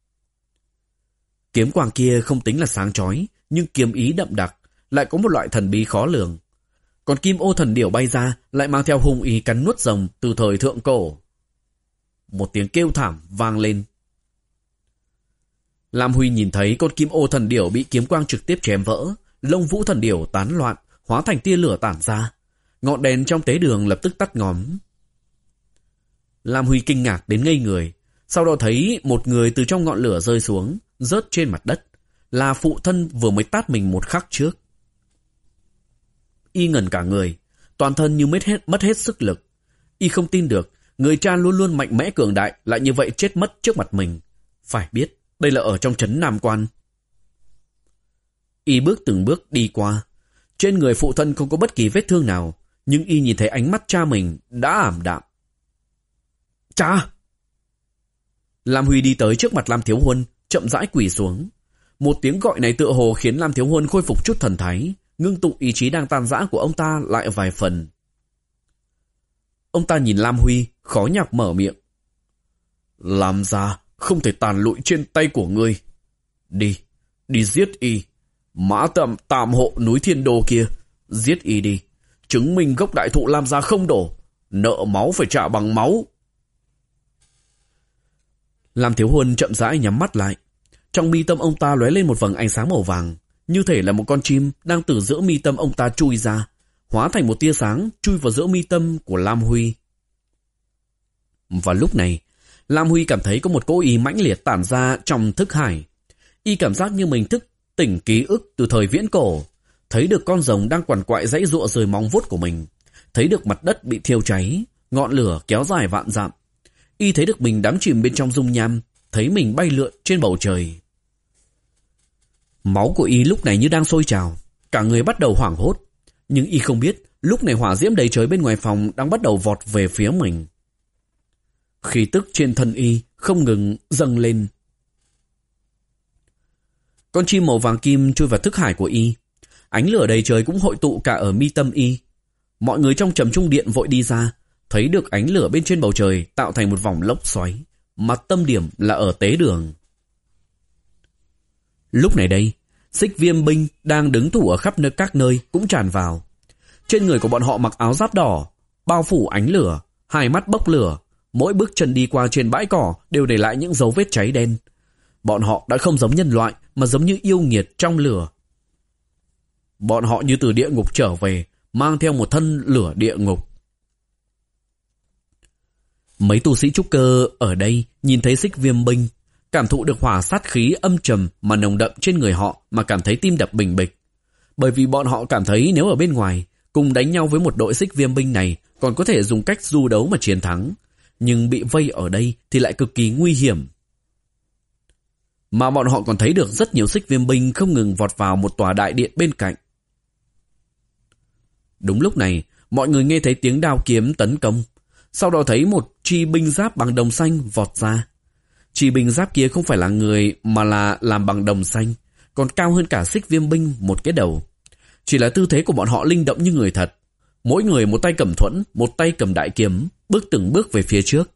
Kiếm quang kia không tính là sáng chói, nhưng kiếm ý đậm đặc, lại có một loại thần bí khó lường. Còn kim ô thần điểu bay ra lại mang theo hung ý cắn nuốt rồng từ thời thượng cổ. Một tiếng kêu thảm vang lên. Lam Huy nhìn thấy con kim ô thần điểu bị kiếm quang trực tiếp chém vỡ, lông vũ thần điểu tán loạn, hóa thành tia lửa tản ra. Ngọn đèn trong tế đường lập tức tắt ngóm. Lam Huy kinh ngạc đến ngây người, sau đó thấy một người từ trong ngọn lửa rơi xuống, rớt trên mặt đất, là phụ thân vừa mới tát mình một khắc trước. Y ngẩn cả người, toàn thân như mất hết, mất hết sức lực. Y không tin được, người cha luôn luôn mạnh mẽ cường đại lại như vậy chết mất trước mặt mình. Phải biết, đây là ở trong trấn Nam Quan. Y bước từng bước đi qua. Trên người phụ thân không có bất kỳ vết thương nào, nhưng Y nhìn thấy ánh mắt cha mình đã ảm đạm. Cha! Lam Huy đi tới trước mặt Lam Thiếu Huân, chậm rãi quỳ xuống. Một tiếng gọi này tựa hồ khiến Lam Thiếu Huân khôi phục chút thần thái, ngưng tụ ý chí đang tan rã của ông ta lại vài phần. Ông ta nhìn Lam Huy, khó nhọc mở miệng. Lam gia không thể tàn lụi trên tay của ngươi. Đi, đi giết y. Mã tạm tạm hộ núi Thiên Đô kia, giết y đi. Chứng minh gốc đại thụ Lam gia không đổ, nợ máu phải trả bằng máu. Lam Thiếu Huân chậm rãi nhắm mắt lại. Trong mi tâm ông ta lóe lên một vầng ánh sáng màu vàng, như thể là một con chim đang từ giữa mi tâm ông ta chui ra, hóa thành một tia sáng chui vào giữa mi tâm của Lam Huy. Và lúc này, Lam Huy cảm thấy có một cỗ ý mãnh liệt tản ra trong thức hải. Y cảm giác như mình thức tỉnh ký ức từ thời viễn cổ, thấy được con rồng đang quằn quại giãy giụa dưới móng vuốt của mình, thấy được mặt đất bị thiêu cháy, ngọn lửa kéo dài vạn dặm. Y thấy được mình đắm chìm bên trong dung nham, thấy mình bay lượn trên bầu trời. Máu của Y lúc này như đang sôi trào, cả người bắt đầu hoảng hốt. Nhưng Y không biết lúc này hỏa diễm đầy trời bên ngoài phòng đang bắt đầu vọt về phía mình. Khí tức trên thân y không ngừng dâng lên. Con chim màu vàng kim chui vào thức hải của y. Ánh lửa đầy trời cũng hội tụ cả ở mi tâm y. Mọi người trong trầm trung điện vội đi ra, thấy được ánh lửa bên trên bầu trời tạo thành một vòng lốc xoáy, mà tâm điểm là ở tế đường. Lúc này đây, Xích Viêm binh đang đứng thủ ở khắp nơi các nơi cũng tràn vào. Trên người của bọn họ mặc áo giáp đỏ, bao phủ ánh lửa, hai mắt bốc lửa, mỗi bước chân đi qua trên bãi cỏ đều để lại những dấu vết cháy đen. Bọn họ đã không giống nhân loại mà giống như yêu nghiệt trong lửa. Bọn họ như từ địa ngục trở về, mang theo một thân lửa địa ngục. Mấy tu sĩ trúc cơ ở đây nhìn thấy Xích Viêm binh, cảm thụ được hỏa sát khí âm trầm mà nồng đậm trên người họ mà cảm thấy tim đập bình bịch. Bởi vì bọn họ cảm thấy nếu ở bên ngoài cùng đánh nhau với một đội Xích Viêm binh này còn có thể dùng cách du đấu mà chiến thắng, nhưng bị vây ở đây thì lại cực kỳ nguy hiểm. Mà bọn họ còn thấy được rất nhiều Xích Viêm binh không ngừng vọt vào một tòa đại điện bên cạnh. Đúng lúc này, mọi người nghe thấy tiếng đao kiếm tấn công, sau đó thấy một chi binh giáp bằng đồng xanh vọt ra. Chi binh giáp kia không phải là người mà là làm bằng đồng xanh, còn cao hơn cả Xích Viêm binh một cái đầu. Chỉ là tư thế của bọn họ linh động như người thật. Mỗi người một tay cầm thuẫn, một tay cầm đại kiếm, bước từng bước về phía trước.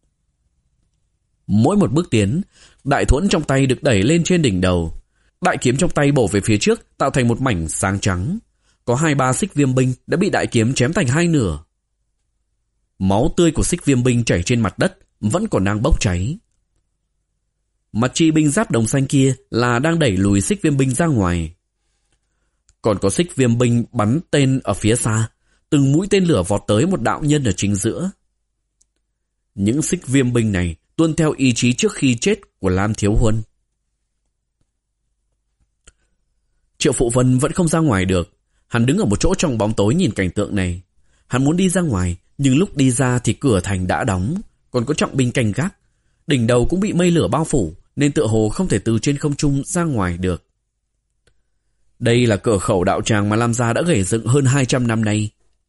Mỗi một bước tiến, đại thuẫn trong tay được đẩy lên trên đỉnh đầu. Đại kiếm trong tay bổ về phía trước tạo thành một mảnh sáng trắng. Có hai ba Xích Viêm binh đã bị đại kiếm chém thành hai nửa. Máu tươi của Xích Viêm binh chảy trên mặt đất vẫn còn đang bốc cháy. Mặt chi binh giáp đồng xanh kia là đang đẩy lùi Xích Viêm binh ra ngoài. Còn có Xích Viêm binh bắn tên ở phía xa, từng mũi tên lửa vọt tới một đạo nhân ở chính giữa. Những Xích Viêm binh này tuân theo ý chí trước khi chết của Lam Thiếu Huân. Triệu Phụ Vân vẫn không ra ngoài được. Hắn đứng ở một chỗ trong bóng tối nhìn cảnh tượng này. Hắn muốn đi ra ngoài, nhưng lúc đi ra thì cửa thành đã đóng, còn có trọng binh canh gác. Đỉnh đầu cũng bị mây lửa bao phủ, nên tựa hồ không thể từ trên không trung ra ngoài được. Đây là cửa khẩu đạo tràng mà Lam gia đã gầy dựng hơn hai trăm năm nay.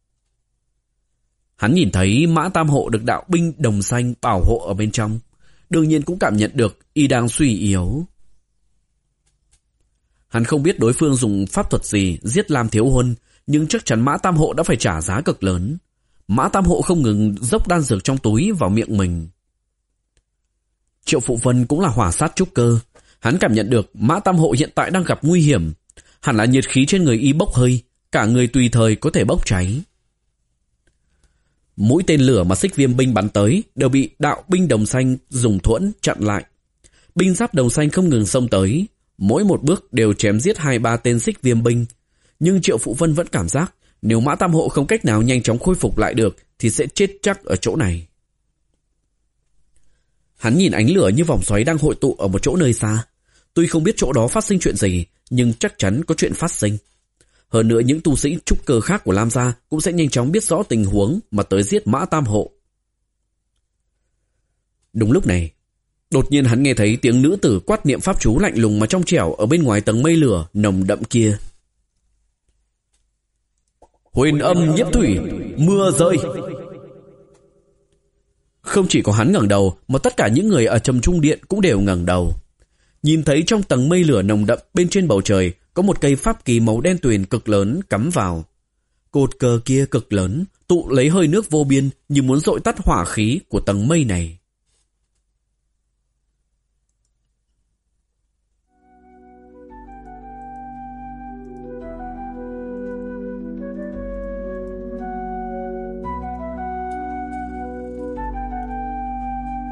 Hắn nhìn thấy Mã Tam Hộ được đạo binh đồng xanh bảo hộ ở bên trong, đương nhiên cũng cảm nhận được y đang suy yếu. Hắn không biết đối phương dùng pháp thuật gì giết Lam Thiếu Huân, nhưng chắc chắn Mã Tam Hộ đã phải trả giá cực lớn. Mã Tam Hộ không ngừng dốc đan dược trong túi vào miệng mình. Triệu Phụ Vân cũng là hỏa sát trúc cơ. Hắn cảm nhận được Mã Tam Hộ hiện tại đang gặp nguy hiểm. Hẳn là nhiệt khí trên người y bốc hơi, cả người tùy thời có thể bốc cháy. Mũi tên lửa mà Xích Viêm binh bắn tới đều bị đạo binh đồng xanh dùng thuẫn chặn lại. Binh giáp đồng xanh không ngừng xông tới, mỗi một bước đều chém giết hai ba tên Xích Viêm binh. Nhưng Triệu Phụ Vân vẫn cảm giác nếu Mã Tam Hộ không cách nào nhanh chóng khôi phục lại được thì sẽ chết chắc ở chỗ này. Hắn nhìn ánh lửa như vòng xoáy đang hội tụ ở một chỗ nơi xa. Tuy không biết chỗ đó phát sinh chuyện gì, nhưng chắc chắn có chuyện phát sinh. Hơn nữa những tu sĩ trúc cơ khác của Lam gia cũng sẽ nhanh chóng biết rõ tình huống mà tới giết Mã Tam Hộ. Đúng lúc này, đột nhiên hắn nghe thấy tiếng nữ tử quát niệm pháp chú lạnh lùng mà trong trẻo ở bên ngoài tầng mây lửa nồng đậm kia. Huyền âm nhiếp thủy, mưa rơi. Không chỉ có hắn ngẩng đầu, mà tất cả những người ở Trầm Trung Điện cũng đều ngẩng đầu. Nhìn thấy trong tầng mây lửa nồng đậm bên trên bầu trời có một cây pháp kỳ màu đen tuyền cực lớn cắm vào. Cột cờ kia cực lớn, tụ lấy hơi nước vô biên như muốn dội tắt hỏa khí của tầng mây này.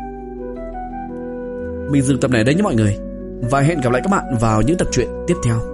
Mình dừng tập này đấy nhé mọi người. Và hẹn gặp lại các bạn vào những tập truyện tiếp theo.